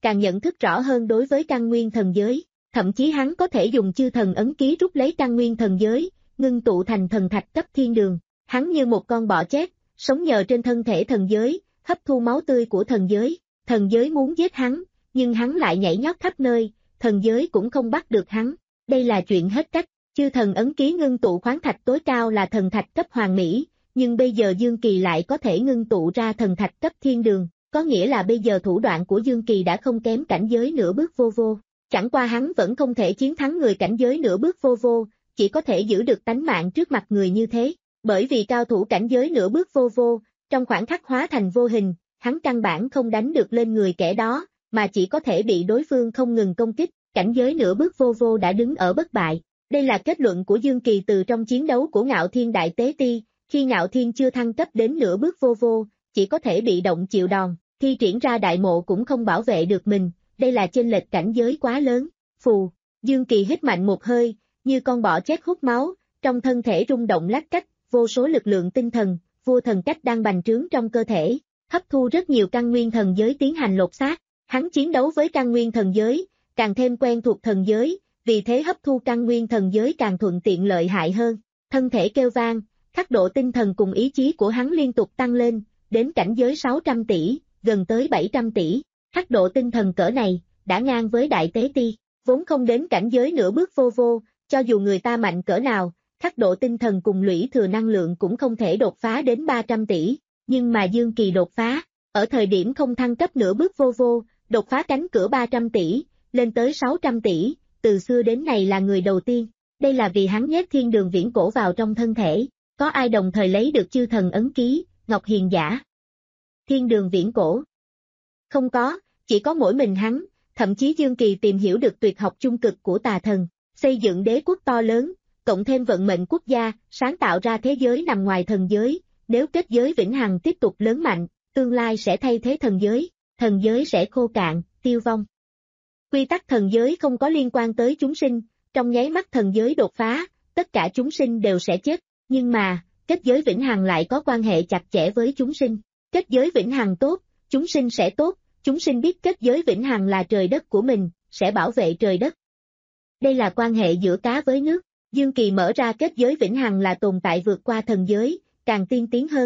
càng nhận thức rõ hơn đối với căn nguyên thần giới, thậm chí hắn có thể dùng chư thần ấn ký rút lấy căn nguyên thần giới, ngưng tụ thành thần thạch cấp thiên đường. Hắn như một con bọ chết, sống nhờ trên thân thể thần giới, hấp thu máu tươi của thần giới. Thần giới muốn giết hắn, nhưng hắn lại nhảy nhót khắp nơi, thần giới cũng không bắt được hắn. Đây là chuyện hết cách. Chư thần ấn ký ngưng tụ khoáng thạch tối cao là thần thạch cấp hoàng mỹ, nhưng bây giờ Dương Kỳ lại có thể ngưng tụ ra thần thạch cấp thiên đường, có nghĩa là bây giờ thủ đoạn của Dương Kỳ đã không kém cảnh giới nửa bước vô vô. Chẳng qua hắn vẫn không thể chiến thắng người cảnh giới nửa bước vô vô, chỉ có thể giữ được tánh mạng trước mặt người như thế, bởi vì cao thủ cảnh giới nửa bước vô vô, trong khoảnh khắc hóa thành vô hình, hắn căn bản không đánh được lên người kẻ đó, mà chỉ có thể bị đối phương không ngừng công kích, cảnh giới nửa bước vô vô đã đứng ở bất bại. Đây là kết luận của Dương Kỳ từ trong chiến đấu của Ngạo Thiên Đại Tế Ti, khi Ngạo Thiên chưa thăng cấp đến nửa bước vô vô, chỉ có thể bị động chịu đòn, thi triển ra đại mộ cũng không bảo vệ được mình, đây là chênh lệch cảnh giới quá lớn. Phù, Dương Kỳ hít mạnh một hơi, như con bọ chết hút máu, trong thân thể rung động lách cách, vô số lực lượng tinh thần, vô thần cách đang bành trướng trong cơ thể, hấp thu rất nhiều căn nguyên thần giới tiến hành lột xác. Hắn chiến đấu với căn nguyên thần giới, càng thêm quen thuộc thần giới, vì thế hấp thu căn nguyên thần giới càng thuận tiện lợi hại hơn. Thân thể kêu vang, khắc độ tinh thần cùng ý chí của hắn liên tục tăng lên, đến cảnh giới sáu trăm tỷ, gần tới bảy trăm tỷ. Khắc độ tinh thần cỡ này, đã ngang với Đại Tế Ti, vốn không đến cảnh giới nửa bước vô vô, cho dù người ta mạnh cỡ nào, khắc độ tinh thần cùng lũy thừa năng lượng cũng không thể đột phá đến ba trăm tỷ, nhưng mà Dương Kỳ đột phá, ở thời điểm không thăng cấp nửa bước vô vô, đột phá cánh cửa ba trăm tỷ, lên tới sáu trăm tỷ, từ xưa đến nay là người đầu tiên. Đây là vì hắn nhét thiên đường viễn cổ vào trong thân thể, có ai đồng thời lấy được chư thần ấn ký, Ngọc Hiền giả? Thiên đường viễn cổ? Không có, chỉ có mỗi mình hắn, thậm chí Dương Kỳ tìm hiểu được tuyệt học chung cực của tà thần, xây dựng đế quốc to lớn, cộng thêm vận mệnh quốc gia, sáng tạo ra thế giới nằm ngoài thần giới, nếu kết giới vĩnh hằng tiếp tục lớn mạnh, tương lai sẽ thay thế thần giới, thần giới sẽ khô cạn, tiêu vong. Quy tắc thần giới không có liên quan tới chúng sinh, trong nháy mắt thần giới đột phá, tất cả chúng sinh đều sẽ chết, nhưng mà, kết giới vĩnh hằng lại có quan hệ chặt chẽ với chúng sinh. Kết giới vĩnh hằng tốt, chúng sinh sẽ tốt, chúng sinh biết kết giới vĩnh hằng là trời đất của mình, sẽ bảo vệ trời đất. Đây là quan hệ giữa cá với nước. Dương Kỳ mở ra kết giới vĩnh hằng là tồn tại vượt qua thần giới, càng tiên tiến hơn.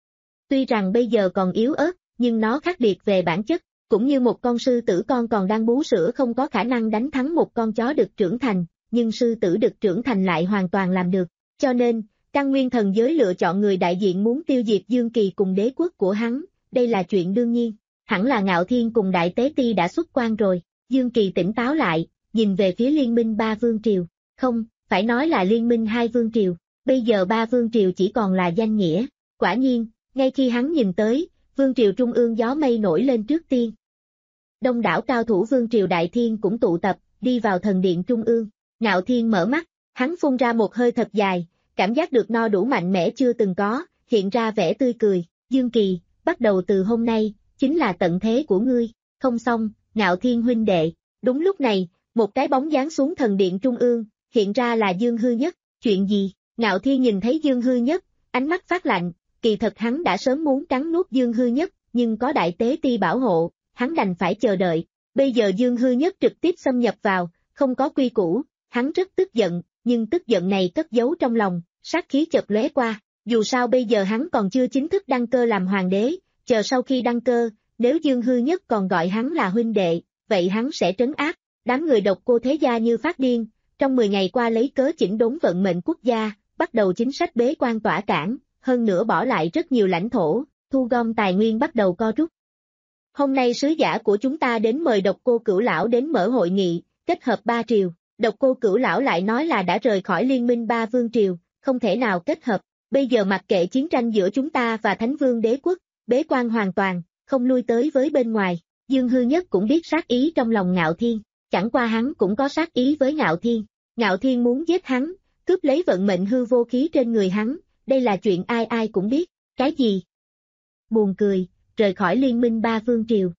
Tuy rằng bây giờ còn yếu ớt, nhưng nó khác biệt về bản chất, cũng như một con sư tử con còn đang bú sữa không có khả năng đánh thắng một con chó đực trưởng thành, nhưng sư tử đực trưởng thành lại hoàn toàn làm được. Cho nên, căn nguyên thần giới lựa chọn người đại diện muốn tiêu diệt Dương Kỳ cùng đế quốc của hắn, đây là chuyện đương nhiên. Hẳn là Ngạo Thiên cùng Đại Tế Ti đã xuất quan rồi. Dương Kỳ tỉnh táo lại, nhìn về phía liên minh ba vương triều. Không, phải nói là liên minh hai vương triều. Bây giờ ba vương triều chỉ còn là danh nghĩa. Quả nhiên, ngay khi hắn nhìn tới, vương triều trung ương gió mây nổi lên trước tiên. Đông đảo cao thủ vương triều Đại Thiên cũng tụ tập, đi vào thần điện trung ương. Ngạo Thiên mở mắt, hắn phun ra một hơi thật dài, cảm giác được no đủ mạnh mẽ chưa từng có, hiện ra vẻ tươi cười. Dương Kỳ, bắt đầu từ hôm nay, chính là tận thế của ngươi. Không xong, Ngạo Thiên huynh đệ. Đúng lúc này, một cái bóng giáng xuống thần điện trung ương, hiện ra là Dương Hư Nhất. Chuyện gì? Ngạo Thiên nhìn thấy Dương Hư Nhất, ánh mắt phát lạnh, kỳ thật hắn đã sớm muốn cắn nuốt Dương Hư Nhất, nhưng có Đại Tế Ti bảo hộ, hắn đành phải chờ đợi. Bây giờ Dương Hư Nhất trực tiếp xâm nhập vào, không có quy củ, hắn rất tức giận, nhưng tức giận này cất giấu trong lòng, sát khí chợt lóe qua. Dù sao bây giờ hắn còn chưa chính thức đăng cơ làm hoàng đế, chờ sau khi đăng cơ, nếu Dương Hư Nhất còn gọi hắn là huynh đệ, vậy hắn sẽ trấn áp. Đám người độc cô thế gia như phát điên, trong mười ngày qua lấy cớ chỉnh đốn vận mệnh quốc gia, bắt đầu chính sách bế quan tỏa cản, hơn nữa bỏ lại rất nhiều lãnh thổ, thu gom tài nguyên bắt đầu co rút. Hôm nay sứ giả của chúng ta đến mời độc cô Cửu Lão đến mở hội nghị, kết hợp ba triều. Độc cô Cửu Lão lại nói là đã rời khỏi liên minh ba vương triều, không thể nào kết hợp. Bây giờ mặc kệ chiến tranh giữa chúng ta và Thánh Vương Đế Quốc, bế quan hoàn toàn, không lui tới với bên ngoài. Dương Hư Nhất cũng biết sát ý trong lòng Ngạo Thiên, chẳng qua hắn cũng có sát ý với Ngạo Thiên. Ngạo Thiên muốn giết hắn, cướp lấy vận mệnh hư vô khí trên người hắn, đây là chuyện ai ai cũng biết. Cái gì? Buồn cười, rời khỏi liên minh ba vương triều.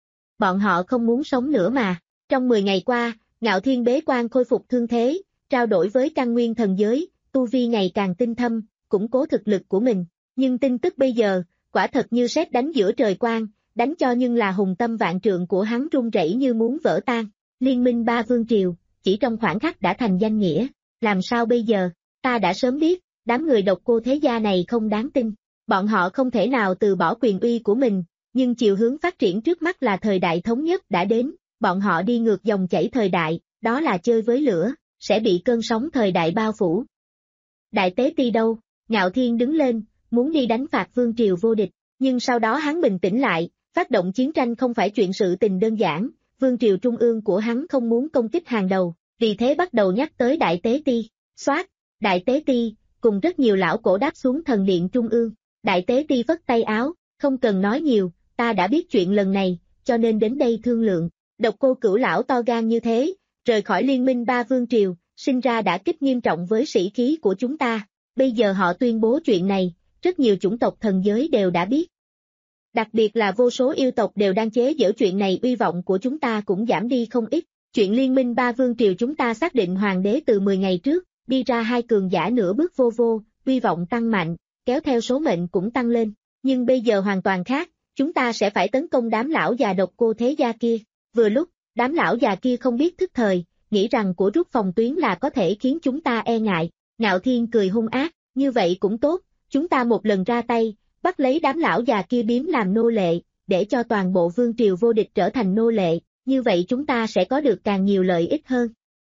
Bọn họ không muốn sống nữa mà. Trong mười ngày qua, Ngạo Thiên bế quan khôi phục thương thế, trao đổi với căn nguyên thần giới, tu vi ngày càng tinh thâm, củng cố thực lực của mình. Nhưng tin tức bây giờ, quả thật như sét đánh giữa trời quang, đánh cho nhưng là hùng tâm vạn trượng của hắn run rẩy như muốn vỡ tan. Liên minh ba vương triều, chỉ trong khoảnh khắc đã thành danh nghĩa, làm sao bây giờ, ta đã sớm biết, đám người độc cô thế gia này không đáng tin, bọn họ không thể nào từ bỏ quyền uy của mình, nhưng chiều hướng phát triển trước mắt là thời đại thống nhất đã đến, bọn họ đi ngược dòng chảy thời đại, đó là chơi với lửa, sẽ bị cơn sóng thời đại bao phủ. Đại tế ti đâu? Ngạo Thiên đứng lên, muốn đi đánh phạt vương triều vô địch, nhưng sau đó hắn bình tĩnh lại, phát động chiến tranh không phải chuyện sự tình đơn giản, vương triều trung ương của hắn không muốn công kích hàng đầu, vì thế bắt đầu nhắc tới đại tế ti, xoát, đại tế ti, cùng rất nhiều lão cổ đáp xuống thần điện trung ương, đại tế ti phất tay áo, không cần nói nhiều, ta đã biết chuyện lần này, cho nên đến đây thương lượng, độc cô cửu lão to gan như thế, rời khỏi liên minh ba vương triều, sinh ra đã kích nghiêm trọng với sĩ khí của chúng ta, bây giờ họ tuyên bố chuyện này, rất nhiều chủng tộc thần giới đều đã biết. Đặc biệt là vô số yêu tộc đều đang chế giễu chuyện này, uy vọng của chúng ta cũng giảm đi không ít, chuyện liên minh ba vương triều chúng ta xác định hoàng đế từ mười ngày trước, đi ra hai cường giả nửa bước vô vô, uy vọng tăng mạnh, kéo theo số mệnh cũng tăng lên, nhưng bây giờ hoàn toàn khác, chúng ta sẽ phải tấn công đám lão già độc cô thế gia kia, vừa lúc, đám lão già kia không biết thức thời, nghĩ rằng của rút phòng tuyến là có thể khiến chúng ta e ngại, Ngạo Thiên cười hung ác, như vậy cũng tốt, chúng ta một lần ra tay, bắt lấy đám lão già kia biếm làm nô lệ, để cho toàn bộ vương triều vô địch trở thành nô lệ, như vậy chúng ta sẽ có được càng nhiều lợi ích hơn.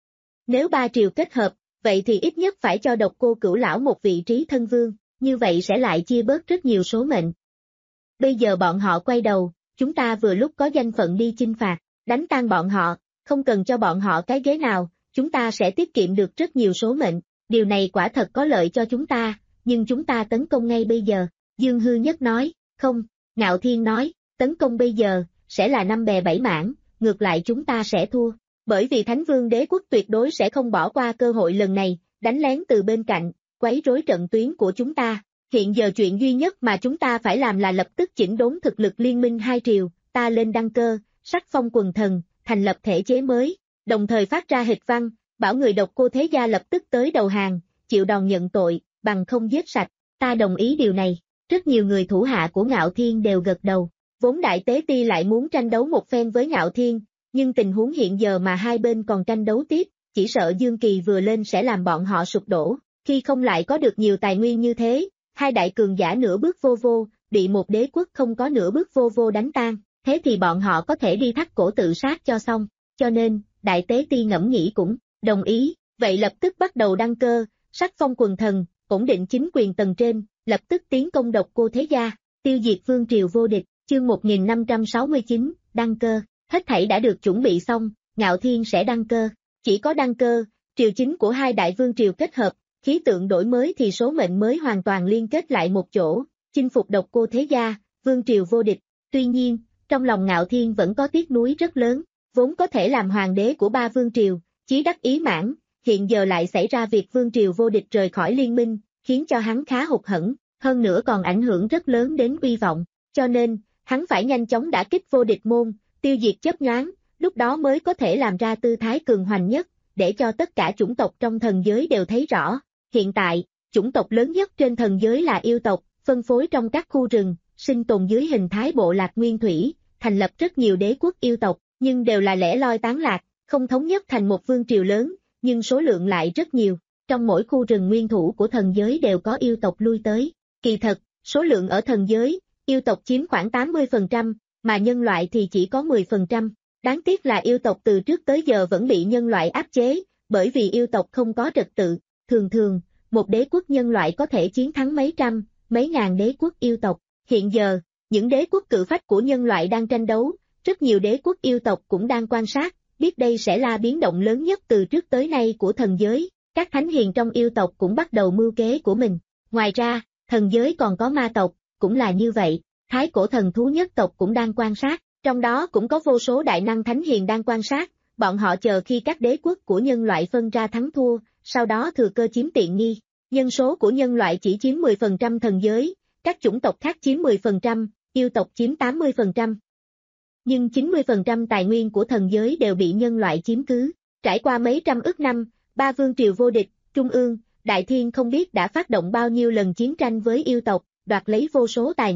Nếu ba triều kết hợp, vậy thì ít nhất phải cho độc cô cửu lão một vị trí thân vương, như vậy sẽ lại chia bớt rất nhiều số mệnh. Bây giờ bọn họ quay đầu, chúng ta vừa lúc có danh phận đi chinh phạt, đánh tan bọn họ, không cần cho bọn họ cái ghế nào, chúng ta sẽ tiết kiệm được rất nhiều số mệnh, điều này quả thật có lợi cho chúng ta, nhưng chúng ta tấn công ngay bây giờ, Dương Hư Nhất nói, không, Ngạo Thiên nói, tấn công bây giờ, sẽ là năm bè bảy mảng, ngược lại chúng ta sẽ thua, bởi vì Thánh Vương Đế Quốc tuyệt đối sẽ không bỏ qua cơ hội lần này, đánh lén từ bên cạnh, quấy rối trận tuyến của chúng ta. Hiện giờ chuyện duy nhất mà chúng ta phải làm là lập tức chỉnh đốn thực lực liên minh hai triều, ta lên đăng cơ, sắc phong quần thần, thành lập thể chế mới, đồng thời phát ra hịch văn, bảo người độc cô thế gia lập tức tới đầu hàng, chịu đòn nhận tội, bằng không giết sạch, ta đồng ý điều này. Rất nhiều người thủ hạ của Ngạo Thiên đều gật đầu, vốn đại tế ti lại muốn tranh đấu một phen với Ngạo Thiên, nhưng tình huống hiện giờ mà hai bên còn tranh đấu tiếp, chỉ sợ Dương Kỳ vừa lên sẽ làm bọn họ sụp đổ, khi không lại có được nhiều tài nguyên như thế, hai đại cường giả nửa bước vô vô, bị một đế quốc không có nửa bước vô vô đánh tan, thế thì bọn họ có thể đi thắt cổ tự sát cho xong, cho nên, đại tế ti ngẫm nghĩ cũng, đồng ý, vậy lập tức bắt đầu đăng cơ, sắc phong quần thần, ổn định chính quyền tầng trên, lập tức tiến công độc cô thế gia, tiêu diệt vương triều vô địch, chương một nghìn năm trăm sáu mươi chín, đăng cơ, hết thảy đã được chuẩn bị xong, Ngạo Thiên sẽ đăng cơ, chỉ có đăng cơ, triều chính của hai đại vương triều kết hợp, khí tượng đổi mới thì số mệnh mới hoàn toàn liên kết lại một chỗ, chinh phục độc cô thế gia, vương triều vô địch, tuy nhiên, trong lòng Ngạo Thiên vẫn có tiếc nuối rất lớn, vốn có thể làm hoàng đế của ba vương triều, chí đắc ý mãn, hiện giờ lại xảy ra việc vương triều vô địch rời khỏi liên minh, khiến cho hắn khá hụt hẫng, hơn nữa còn ảnh hưởng rất lớn đến uy vọng, cho nên, hắn phải nhanh chóng đả kích vô địch môn, tiêu diệt chớp nhoáng, lúc đó mới có thể làm ra tư thái cường hoành nhất, để cho tất cả chủng tộc trong thần giới đều thấy rõ. Hiện tại, chủng tộc lớn nhất trên thần giới là yêu tộc, phân phối trong các khu rừng, sinh tồn dưới hình thái bộ lạc nguyên thủy, thành lập rất nhiều đế quốc yêu tộc, nhưng đều là lẻ loi tán lạc, không thống nhất thành một vương triều lớn, nhưng số lượng lại rất nhiều. Trong mỗi khu rừng nguyên thủ của thần giới đều có yêu tộc lui tới. Kỳ thật, số lượng ở thần giới, yêu tộc chiếm khoảng tám mươi phần trăm, mà nhân loại thì chỉ có mười phần trăm. Đáng tiếc là yêu tộc từ trước tới giờ vẫn bị nhân loại áp chế, bởi vì yêu tộc không có trật tự. Thường thường, một đế quốc nhân loại có thể chiến thắng mấy trăm, mấy ngàn đế quốc yêu tộc. Hiện giờ, những đế quốc cự phách của nhân loại đang tranh đấu, rất nhiều đế quốc yêu tộc cũng đang quan sát, biết đây sẽ là biến động lớn nhất từ trước tới nay của thần giới. Các thánh hiền trong yêu tộc cũng bắt đầu mưu kế của mình. Ngoài ra, thần giới còn có ma tộc, cũng là như vậy. Thái cổ thần thú nhất tộc cũng đang quan sát, trong đó cũng có vô số đại năng thánh hiền đang quan sát. Bọn họ chờ khi các đế quốc của nhân loại phân ra thắng thua, sau đó thừa cơ chiếm tiện nghi. Nhân số của nhân loại chỉ chiếm mười phần trăm thần giới, các chủng tộc khác chiếm mười phần trăm, yêu tộc chiếm tám mươi phần trăm. Nhưng chín mươi phần trăm tài nguyên của thần giới đều bị nhân loại chiếm cứ. Trải qua mấy trăm ức năm, ba vương triều vô địch, Trung ương, Đại Thiên không biết đã phát động bao nhiêu lần chiến tranh với yêu tộc, đoạt lấy vô số tài nguyên.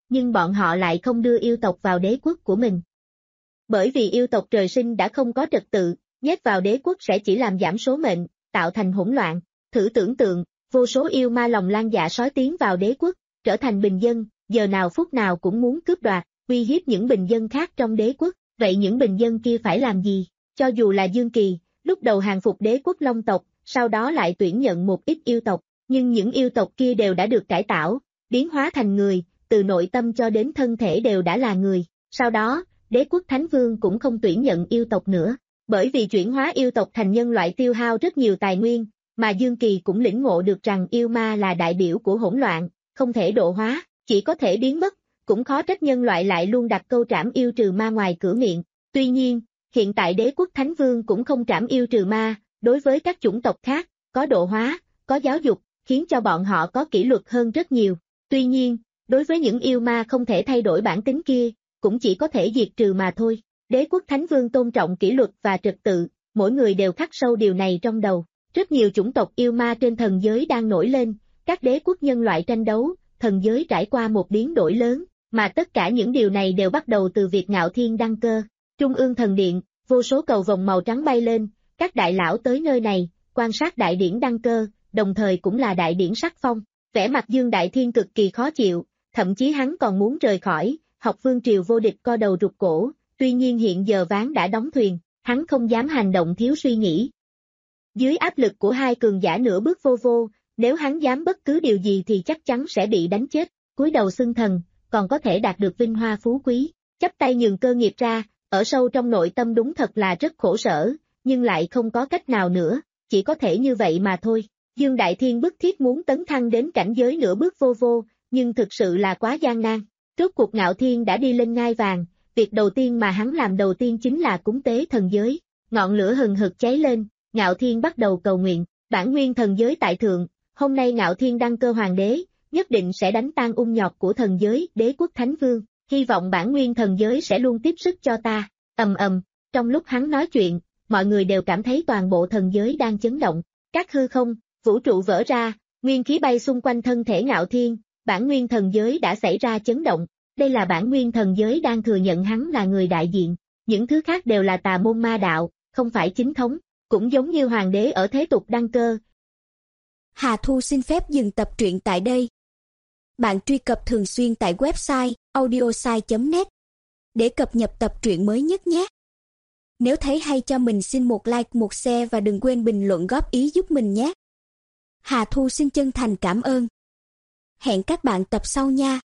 nhưng bọn họ lại không đưa yêu tộc vào đế quốc của mình. Bởi vì yêu tộc trời sinh đã không có trật tự, nhét vào đế quốc sẽ chỉ làm giảm số mệnh, tạo thành hỗn loạn. Thử tưởng tượng, vô số yêu ma lòng lan dạ sói tiến vào đế quốc, trở thành bình dân, giờ nào phút nào cũng muốn cướp đoạt, uy hiếp những bình dân khác trong đế quốc. Vậy những bình dân kia phải làm gì? Cho dù là Dương Kỳ, lúc đầu hàng phục đế quốc Long tộc, sau đó lại tuyển nhận một ít yêu tộc, nhưng những yêu tộc kia đều đã được cải tạo, biến hóa thành người, từ nội tâm cho đến thân thể đều đã là người. Sau đó, đế quốc Thánh Vương cũng không tuyển nhận yêu tộc nữa, bởi vì chuyển hóa yêu tộc thành nhân loại tiêu hao rất nhiều tài nguyên, mà Dương Kỳ cũng lĩnh ngộ được rằng yêu ma là đại biểu của hỗn loạn, không thể độ hóa, chỉ có thể biến mất, cũng khó trách nhân loại lại luôn đặt câu trảm yêu trừ ma ngoài cửa miệng. Tuy nhiên, hiện tại đế quốc Thánh Vương cũng không trảm yêu trừ ma, đối với các chủng tộc khác, có độ hóa, có giáo dục, khiến cho bọn họ có kỷ luật hơn rất nhiều. Tuy nhiên, đối với những yêu ma không thể thay đổi bản tính kia, cũng chỉ có thể diệt trừ mà thôi. Đế quốc Thánh Vương tôn trọng kỷ luật và trật tự, mỗi người đều khắc sâu điều này trong đầu. Rất nhiều chủng tộc yêu ma trên thần giới đang nổi lên, các đế quốc nhân loại tranh đấu, thần giới trải qua một biến đổi lớn, mà tất cả những điều này đều bắt đầu từ việc Ngạo Thiên đăng cơ. Trung ương thần điện, vô số cầu vồng màu trắng bay lên, các đại lão tới nơi này, quan sát đại điển đăng cơ, đồng thời cũng là đại điển sắc phong. Vẻ mặt Dương Đại Thiên cực kỳ khó chịu, thậm chí hắn còn muốn rời khỏi, học vương triều vô địch co đầu rụt cổ, tuy nhiên hiện giờ ván đã đóng thuyền, hắn không dám hành động thiếu suy nghĩ. Dưới áp lực của hai cường giả nửa bước vô vô, nếu hắn dám bất cứ điều gì thì chắc chắn sẽ bị đánh chết, cúi đầu xưng thần, còn có thể đạt được vinh hoa phú quý, chắp tay nhường cơ nghiệp ra, ở sâu trong nội tâm đúng thật là rất khổ sở, nhưng lại không có cách nào nữa, chỉ có thể như vậy mà thôi. Dương Đại Thiên bức thiết muốn tấn thăng đến cảnh giới nửa bước vô vô, nhưng thực sự là quá gian nan. Rốt cuộc Ngạo Thiên đã đi lên ngai vàng, việc đầu tiên mà hắn làm đầu tiên chính là cúng tế thần giới. Ngọn lửa hừng hực cháy lên, Ngạo Thiên bắt đầu cầu nguyện, bản nguyên thần giới tại thượng, hôm nay Ngạo Thiên đăng cơ hoàng đế, nhất định sẽ đánh tan ung nhọt của thần giới đế quốc Thánh Vương, hy vọng bản nguyên thần giới sẽ luôn tiếp sức cho ta. Ầm ầm, trong lúc hắn nói chuyện, mọi người đều cảm thấy toàn bộ thần giới đang chấn động, các hư không, vũ trụ vỡ ra, nguyên khí bay xung quanh thân thể Ngạo Thiên, bản nguyên thần giới đã xảy ra chấn động, đây là bản nguyên thần giới đang thừa nhận hắn là người đại diện, những thứ khác đều là tà môn ma đạo, không phải chính thống, cũng giống như hoàng đế ở thế tục đăng cơ. Hà Thu xin phép dừng tập truyện tại đây. Bạn truy cập thường xuyên tại website audiosai chấm net để cập nhật tập truyện mới nhất nhé. Nếu thấy hay cho mình xin một like, một share và đừng quên bình luận góp ý giúp mình nhé. Hà Thu xin chân thành cảm ơn. Hẹn các bạn tập sau nha.